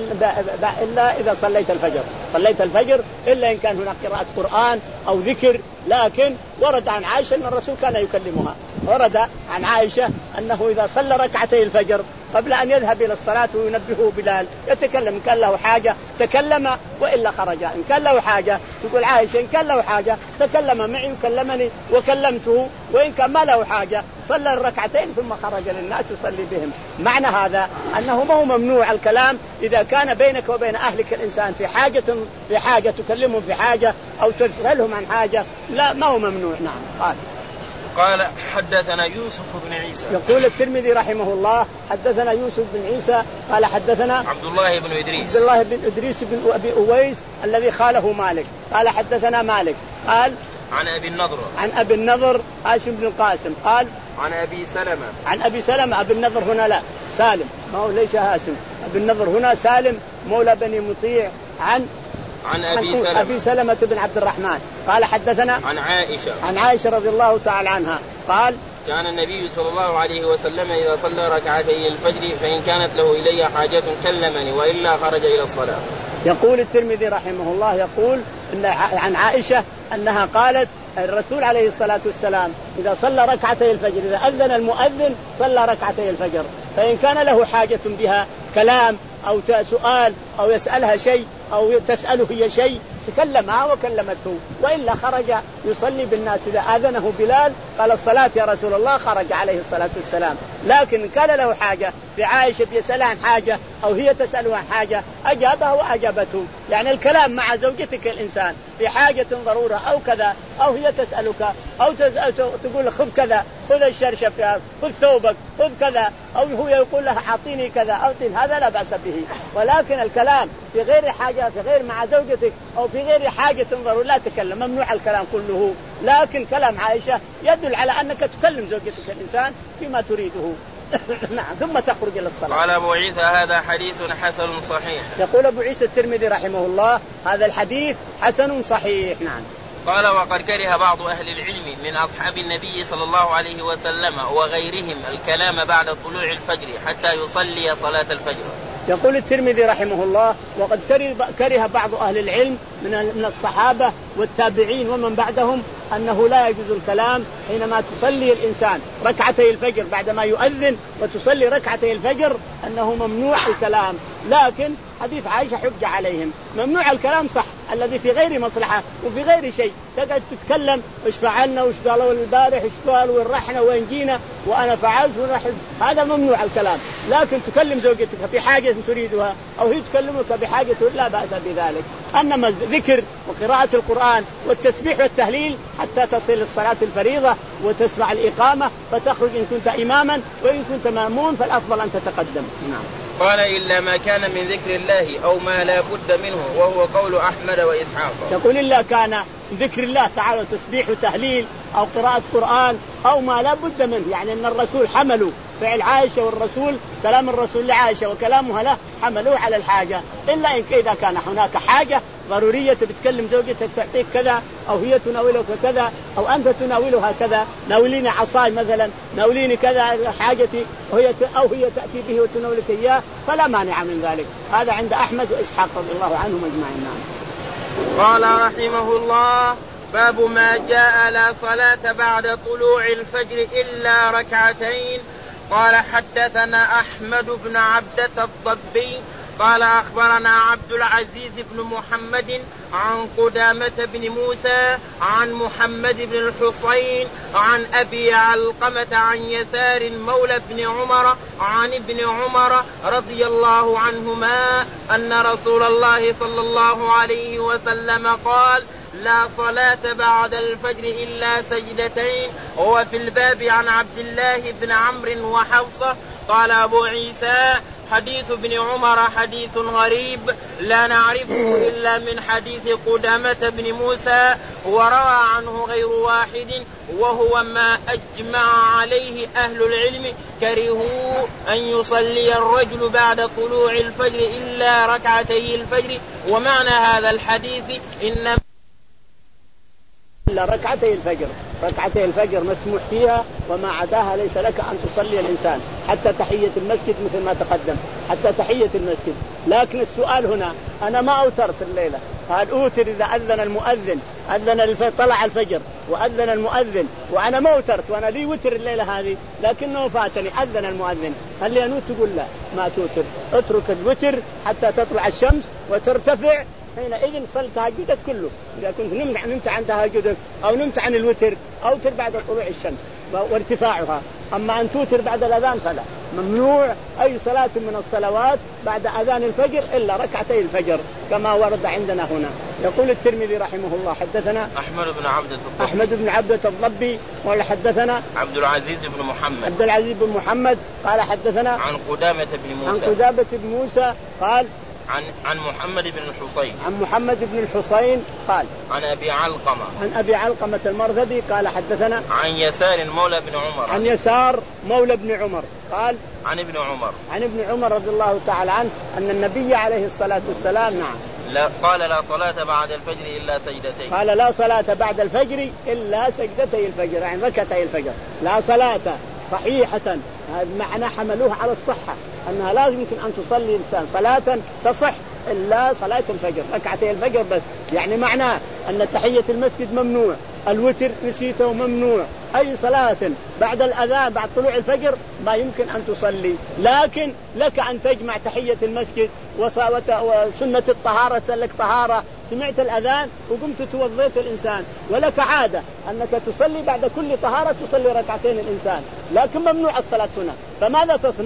[SPEAKER 2] إلا إذا صليت الفجر صليت الفجر إلا إن كان هناك قراءة قرآن أو ذكر. لكن ورد عن عائشة أن الرسول كان يكلمها، ورد عن عائشة أنه إذا صلى ركعتي الفجر قبل أن يذهب إلى الصلاة وينبهه بلال يتكلم، إن كان له حاجة تكلم وإلا خرج. إن كان له حاجة تقول عائشة إن كان له حاجة تكلم معي وكلمني وكلمته، وإن كان ما له حاجة صلى الركعتين ثم خرج للناس يصلي بهم. معنى هذا أنه ما هو ممنوع الكلام إذا كان بينك وبين أهلك الإنسان في حاجة في حاجة تكلمهم في حاجة أو تسألهم عن حاجة، لا ما هو ممنوع. نعم. قال
[SPEAKER 1] قال حدثنا يوسف بن عيسى.
[SPEAKER 2] يقول الترمذي رحمه الله حدثنا يوسف بن عيسى قال حدثنا
[SPEAKER 1] عبد الله بن إدريس
[SPEAKER 2] عبد الله بن إدريس بن أبي أويس الذي خاله مالك قال حدثنا مالك قال
[SPEAKER 1] عن أبي النضر
[SPEAKER 2] عن أبي النضر هاشم بن القاسم قال
[SPEAKER 1] عن أبي سلمة
[SPEAKER 2] عن أبي سلمة. أبي النضر هنا لا سالم، ما هو ليس هاشم. أبي النضر هنا سالم مولى بني مطيع عن
[SPEAKER 1] عن أبي سلمة
[SPEAKER 2] أبي سلمة بن عبد الرحمن قال حدثنا
[SPEAKER 1] عن عائشة
[SPEAKER 2] عن عائشة رضي الله تعالى عنها قال
[SPEAKER 1] كان النبي صلى الله عليه وسلم إذا صلى ركعتي الفجر فإن كانت له إلي حاجة كلمني وإلا خرج إلى الصلاة.
[SPEAKER 2] يقول الترمذي رحمه الله يقول إن عن عائشة أنها قالت الرسول عليه الصلاة والسلام إذا صلى ركعتي الفجر إذا أذن المؤذن صلى ركعتي الفجر فإن كان له حاجة بها كلام أو سؤال أو يسألها شيء أو تسأله هي شيء تكلمها وكلمته، وإلا خرج يصلي بالناس. إذا آذنه بلال قال الصلاة يا رسول الله خرج عليه الصلاة والسلام. لكن كان له حاجة في عائشة بيسألها عن حاجة أو هي تسأله عن حاجة أجابها وأجابته. يعني الكلام مع زوجتك الإنسان في حاجة ضرورة أو كذا، أو هي تسألك أو تقول خذ كذا، خذ الشرشف، خذ ثوبك، خذ كذا، أو هو يقول لها أعطيني كذا أعطيني، هذا لا بأس به. ولكن الكلام في غير حاجة، في غير مع زوجتك أو في غير حاجة ضرورة لا تكلم، ممنوع الكلام كله. لكن كلام عائشة يدل على أنك تكلم زوجتك الإنسان فيما تريده. نعم. ثم تخرج إلى الصلاة.
[SPEAKER 1] قال أبو عيسى هذا حديث حسن صحيح.
[SPEAKER 2] يقول أبو عيسى الترمذي رحمه الله هذا الحديث حسن صحيح. نعم.
[SPEAKER 1] قال وقد كره بعض أهل العلم من أصحاب النبي صلى الله عليه وسلم وغيرهم الكلام بعد طلوع الفجر حتى يصلي صلاة الفجر.
[SPEAKER 2] يقول الترمذي رحمه الله وقد كره بعض أهل العلم من الصحابة والتابعين ومن بعدهم أنه لا يجوز الكلام حينما تصلي الإنسان ركعتي الفجر بعدما يؤذن وتصلي ركعتي الفجر، أنه ممنوع الكلام. لكن حديث عائشة حجة عليهم. ممنوع الكلام صح، الذي في غير مصلحة وفي غير شيء تقعد تتكلم وش فعلنا وش قالوا البارح وش قالوا وين رحنا وين جينا وأنا فعلت ونحن، هذا ممنوع الكلام. لكن تكلم زوجتك في حاجة تريدها أو هي تكلمك بحاجة لا بأس بذلك. أنما الذكر وقراءة القرآن والتسبيح والتهليل حتى تصل الصلاة الفريضة وتسمع الإقامة فتخرج إن كنت إماما، وإن كنت مأمون فالأفضل أن تتقدم. نعم.
[SPEAKER 1] قال إلا ما كان من ذكر الله أو ما لا بد منه، وهو قول أحمد وإسحاق.
[SPEAKER 2] يقول إلا كان ذكر الله تعالى تسبيح وتهليل أو قراءة قرآن أو ما لا بد منه، يعني أن الرسول حملوا فعل عائشة والرسول كلام الرسول لعائشة وكلامها له حملوه على الحاجة، إلا إن إذا كان هناك حاجة ضرورية بتكلم زوجتك تعطيك كذا أو هي تناولك كذا أو أنت تناولها كذا، ناوليني عصاي مثلا، ناوليني كذا حاجتي وهي أو هي تأتي به وتناولك إياه، فلا مانع من ذلك. هذا عند أحمد وإسحاق رضي الله عنهم أجمعين.
[SPEAKER 1] قال رحمه الله باب ما جاء لا صلاة بعد طلوع الفجر إلا ركعتين. قال حدثنا أحمد بن عبدة الضبي قال أخبرنا عبد العزيز بن محمد عن قدامة بن موسى عن محمد بن الحصين عن أبي علقمة عن يسار مولى بن عمر عن ابن عمر رضي الله عنهما أن رسول الله صلى الله عليه وسلم قال لا صلاة بعد الفجر إلا سجدتين. هو في الباب عن عبد الله بن عمرو وحفصة. قال أبو عيسى حديث ابن عمر حديث غريب لا نعرفه إلا من حديث قدامة بن موسى، وروى عنه غير واحد، وهو ما أجمع عليه أهل العلم كرهوا أن يصلي الرجل بعد طلوع الفجر إلا ركعتي الفجر. ومعنى هذا الحديث إنما
[SPEAKER 2] إلا ركعتي الفجر، ركعتي الفجر مسموح فيها، وما عداها ليس لك أن تصلي الإنسان حتى تحية المسجد مثل ما تقدم، حتى تحية المسجد. لكن السؤال هنا أنا ما أوترت الليلة، هل أوتر إذا أذن المؤذن أذن الفجر طلع الفجر وأذن المؤذن وأنا ما أوترت وأنا لي وتر الليلة هذه لكنه فاتني أذن المؤذن، هل لي أنوت؟ تقول لا ما توتر، اترك الوتر حتى تطلع الشمس وترتفع، حينئذ صل تهجدك كله. إذا كنت نمت نمت عن تهجدك أو نمت عن الوتر أوتر بعد طلوع الشمس وارتفاعها. أما أن توتر بعد الأذان فلا، ممنوع أي صلاة من الصلوات بعد أذان الفجر إلا ركعتي الفجر كما ورد عندنا هنا. يقول الترمذي رحمه الله حدثنا
[SPEAKER 1] أحمد بن عبدة الضبي
[SPEAKER 2] أحمد بن عبدة الضبي قال حدثنا
[SPEAKER 1] عبد العزيز بن محمد
[SPEAKER 2] عبد العزيز بن محمد قال حدثنا
[SPEAKER 1] عن قدامة بن موسى
[SPEAKER 2] عن قدامة بن موسى قال
[SPEAKER 1] عن عن محمد بن الحصين
[SPEAKER 2] عن محمد بن الحصين قال
[SPEAKER 1] عن أبي علقمة
[SPEAKER 2] عن أبي علقمة المرثدي قال حدثنا
[SPEAKER 1] عن يسار مولى بن عمر
[SPEAKER 2] عن يسار مولى بن عمر قال
[SPEAKER 1] عن ابن عمر
[SPEAKER 2] عن ابن عمر رضي الله تعالى عنه أن النبي عليه الصلاة والسلام نعم
[SPEAKER 1] لا قال لا صلاة بعد الفجر إلا سجدتين،
[SPEAKER 2] قال لا صلاة بعد الفجر إلا سجدتي الفجر، يعني ركعتي الفجر. لا صلاة صحيحة، هذا معنى حملوه على الصحة أنها لا يمكن أن تصلي إنسان صلاة تصح إلا صلاة الفجر، ركعتي الفجر بس. يعني معناه أن تحية المسجد ممنوع، الوتر نسيته ممنوع، أي صلاة بعد الأذان بعد طلوع الفجر ما يمكن أن تصلي. لكن لك أن تجمع تحية المسجد وسنة الطهارة، تسلك طهارة، سمعت الأذان وقمت توضيت الإنسان، ولك عادة أنك تصلي بعد كل طهارة تصلي ركعتين الإنسان، لكن ممنوع الصلاة هنا. فماذا تصنع؟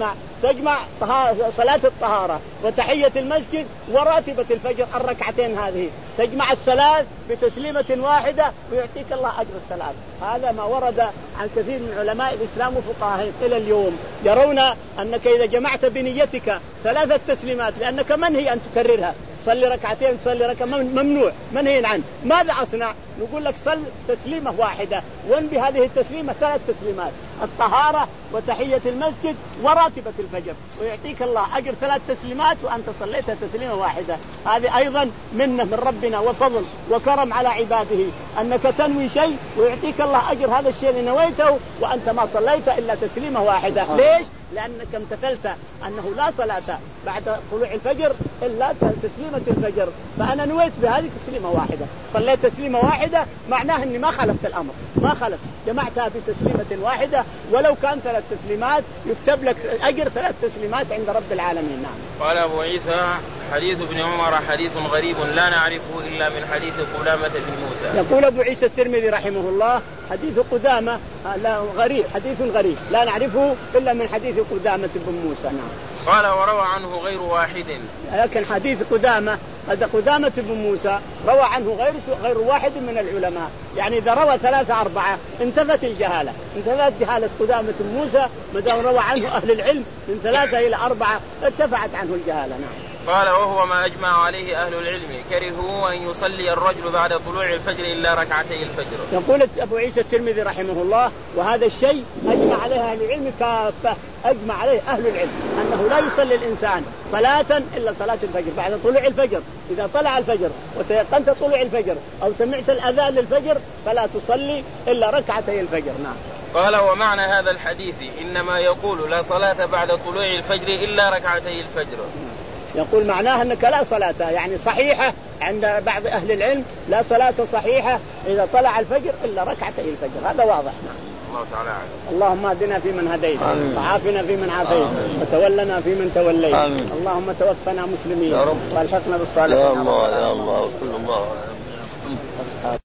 [SPEAKER 2] تجمع صلاة الطهارة وتحية المسجد وراتبة الفجر الركعتين هذه، تجمع الثلاث بتسليمة واحدة ويعطيك الله أجر الثلاث. هذا ما ورد عن كثير من علماء الإسلام وفقهاء إلى اليوم، يرون أنك إذا جمعت بنيتك ثلاثة تسليمات، لأنك منهي أن تكررها، صلي ركعتين تصلي ركعة ممنوع منهي عنه، ماذا أصنع؟ نقول لك صل تسليمة واحدة وانبي هذه التسليمة ثلاث تسليمات، الطهارة وتحية المسجد وراتبة الفجر، ويعطيك الله أجر ثلاث تسليمات وأنت صليتها تسليمة واحدة. هذه أيضا منة من ربنا وفضل وكرم على عباده، أنك تنوي شيء ويعطيك الله أجر هذا الشيء اللي نويته وأنت ما صليت إلا تسليمة واحدة. ليش؟ لأنك امتثلت أنه لا صلاة بعد طلوع الفجر إلا تسليمة الفجر، فأنا نويت بهذه تسليمة واحدة، صليت تسليمة واحدة معناه أني ما خلفت الأمر، ما خلفت، جمعتها بتسليمة واحدة ولو كان ثلاث تسليمات يكتب لك أجر ثلاث تسليمات عند رب العالمين. نعم.
[SPEAKER 1] قال أبو عيسى حديث ابن عمر حديث غريب لا نعرفه إلا من حديث قدامة بن موسى.
[SPEAKER 2] يقول أبو عيسى الترمذي رحمه الله حديث قدامة لا غريب، حديث غريب لا نعرفه إلا من حديث قدامة بن موسى. نعم.
[SPEAKER 1] قال وروى عنه غير واحد،
[SPEAKER 2] لكن حديث قدامة هذا قدامة بن موسى روى عنه غير غير واحد من العلماء، يعني إذا روى ثلاثة أربعة انتفت الجهالة، انتفت جهالة قدامة بن موسى ما دام روى عنه أهل العلم من ثلاثة إلى أربعة ارتفعت عنه الجهالة. نعم.
[SPEAKER 1] قال وهو ما أجمع عليه أهل العلم كرهوا أن يصلي الرجل بعد طلوع الفجر إلا ركعتي الفجر.
[SPEAKER 2] يقول أبو عيسى الترمذي رحمه الله وهذا الشيء أجمع عليه أهل العلم كافة، أجمع عليه أهل العلم أنه لا يصلي الإنسان صلاة إلا صلاة الفجر بعد طلوع الفجر، إذا طلع الفجر وتيقنت طلوع الفجر أو سمعت الأذان للفجر فلا تصلي إلا ركعتي الفجر. نعم.
[SPEAKER 1] قال ومعنى هذا الحديث إنما يقول لا صلاة بعد طلوع الفجر إلا ركعتي الفجر،
[SPEAKER 2] يقول معناها أنك لا صلاة يعني صحيحة عند بعض أهل العلم، لا صلاة صحيحة إذا طلع الفجر إلا ركعتي الفجر، هذا واضح.
[SPEAKER 1] الله تعالى عالم.
[SPEAKER 2] اللهم اهدنا فيمن هديت وعافنا فيمن عافيت وتولنا فيمن توليت، اللهم توفنا مسلمين والحقنا بالصالحين.
[SPEAKER 3] يا الله يا الله.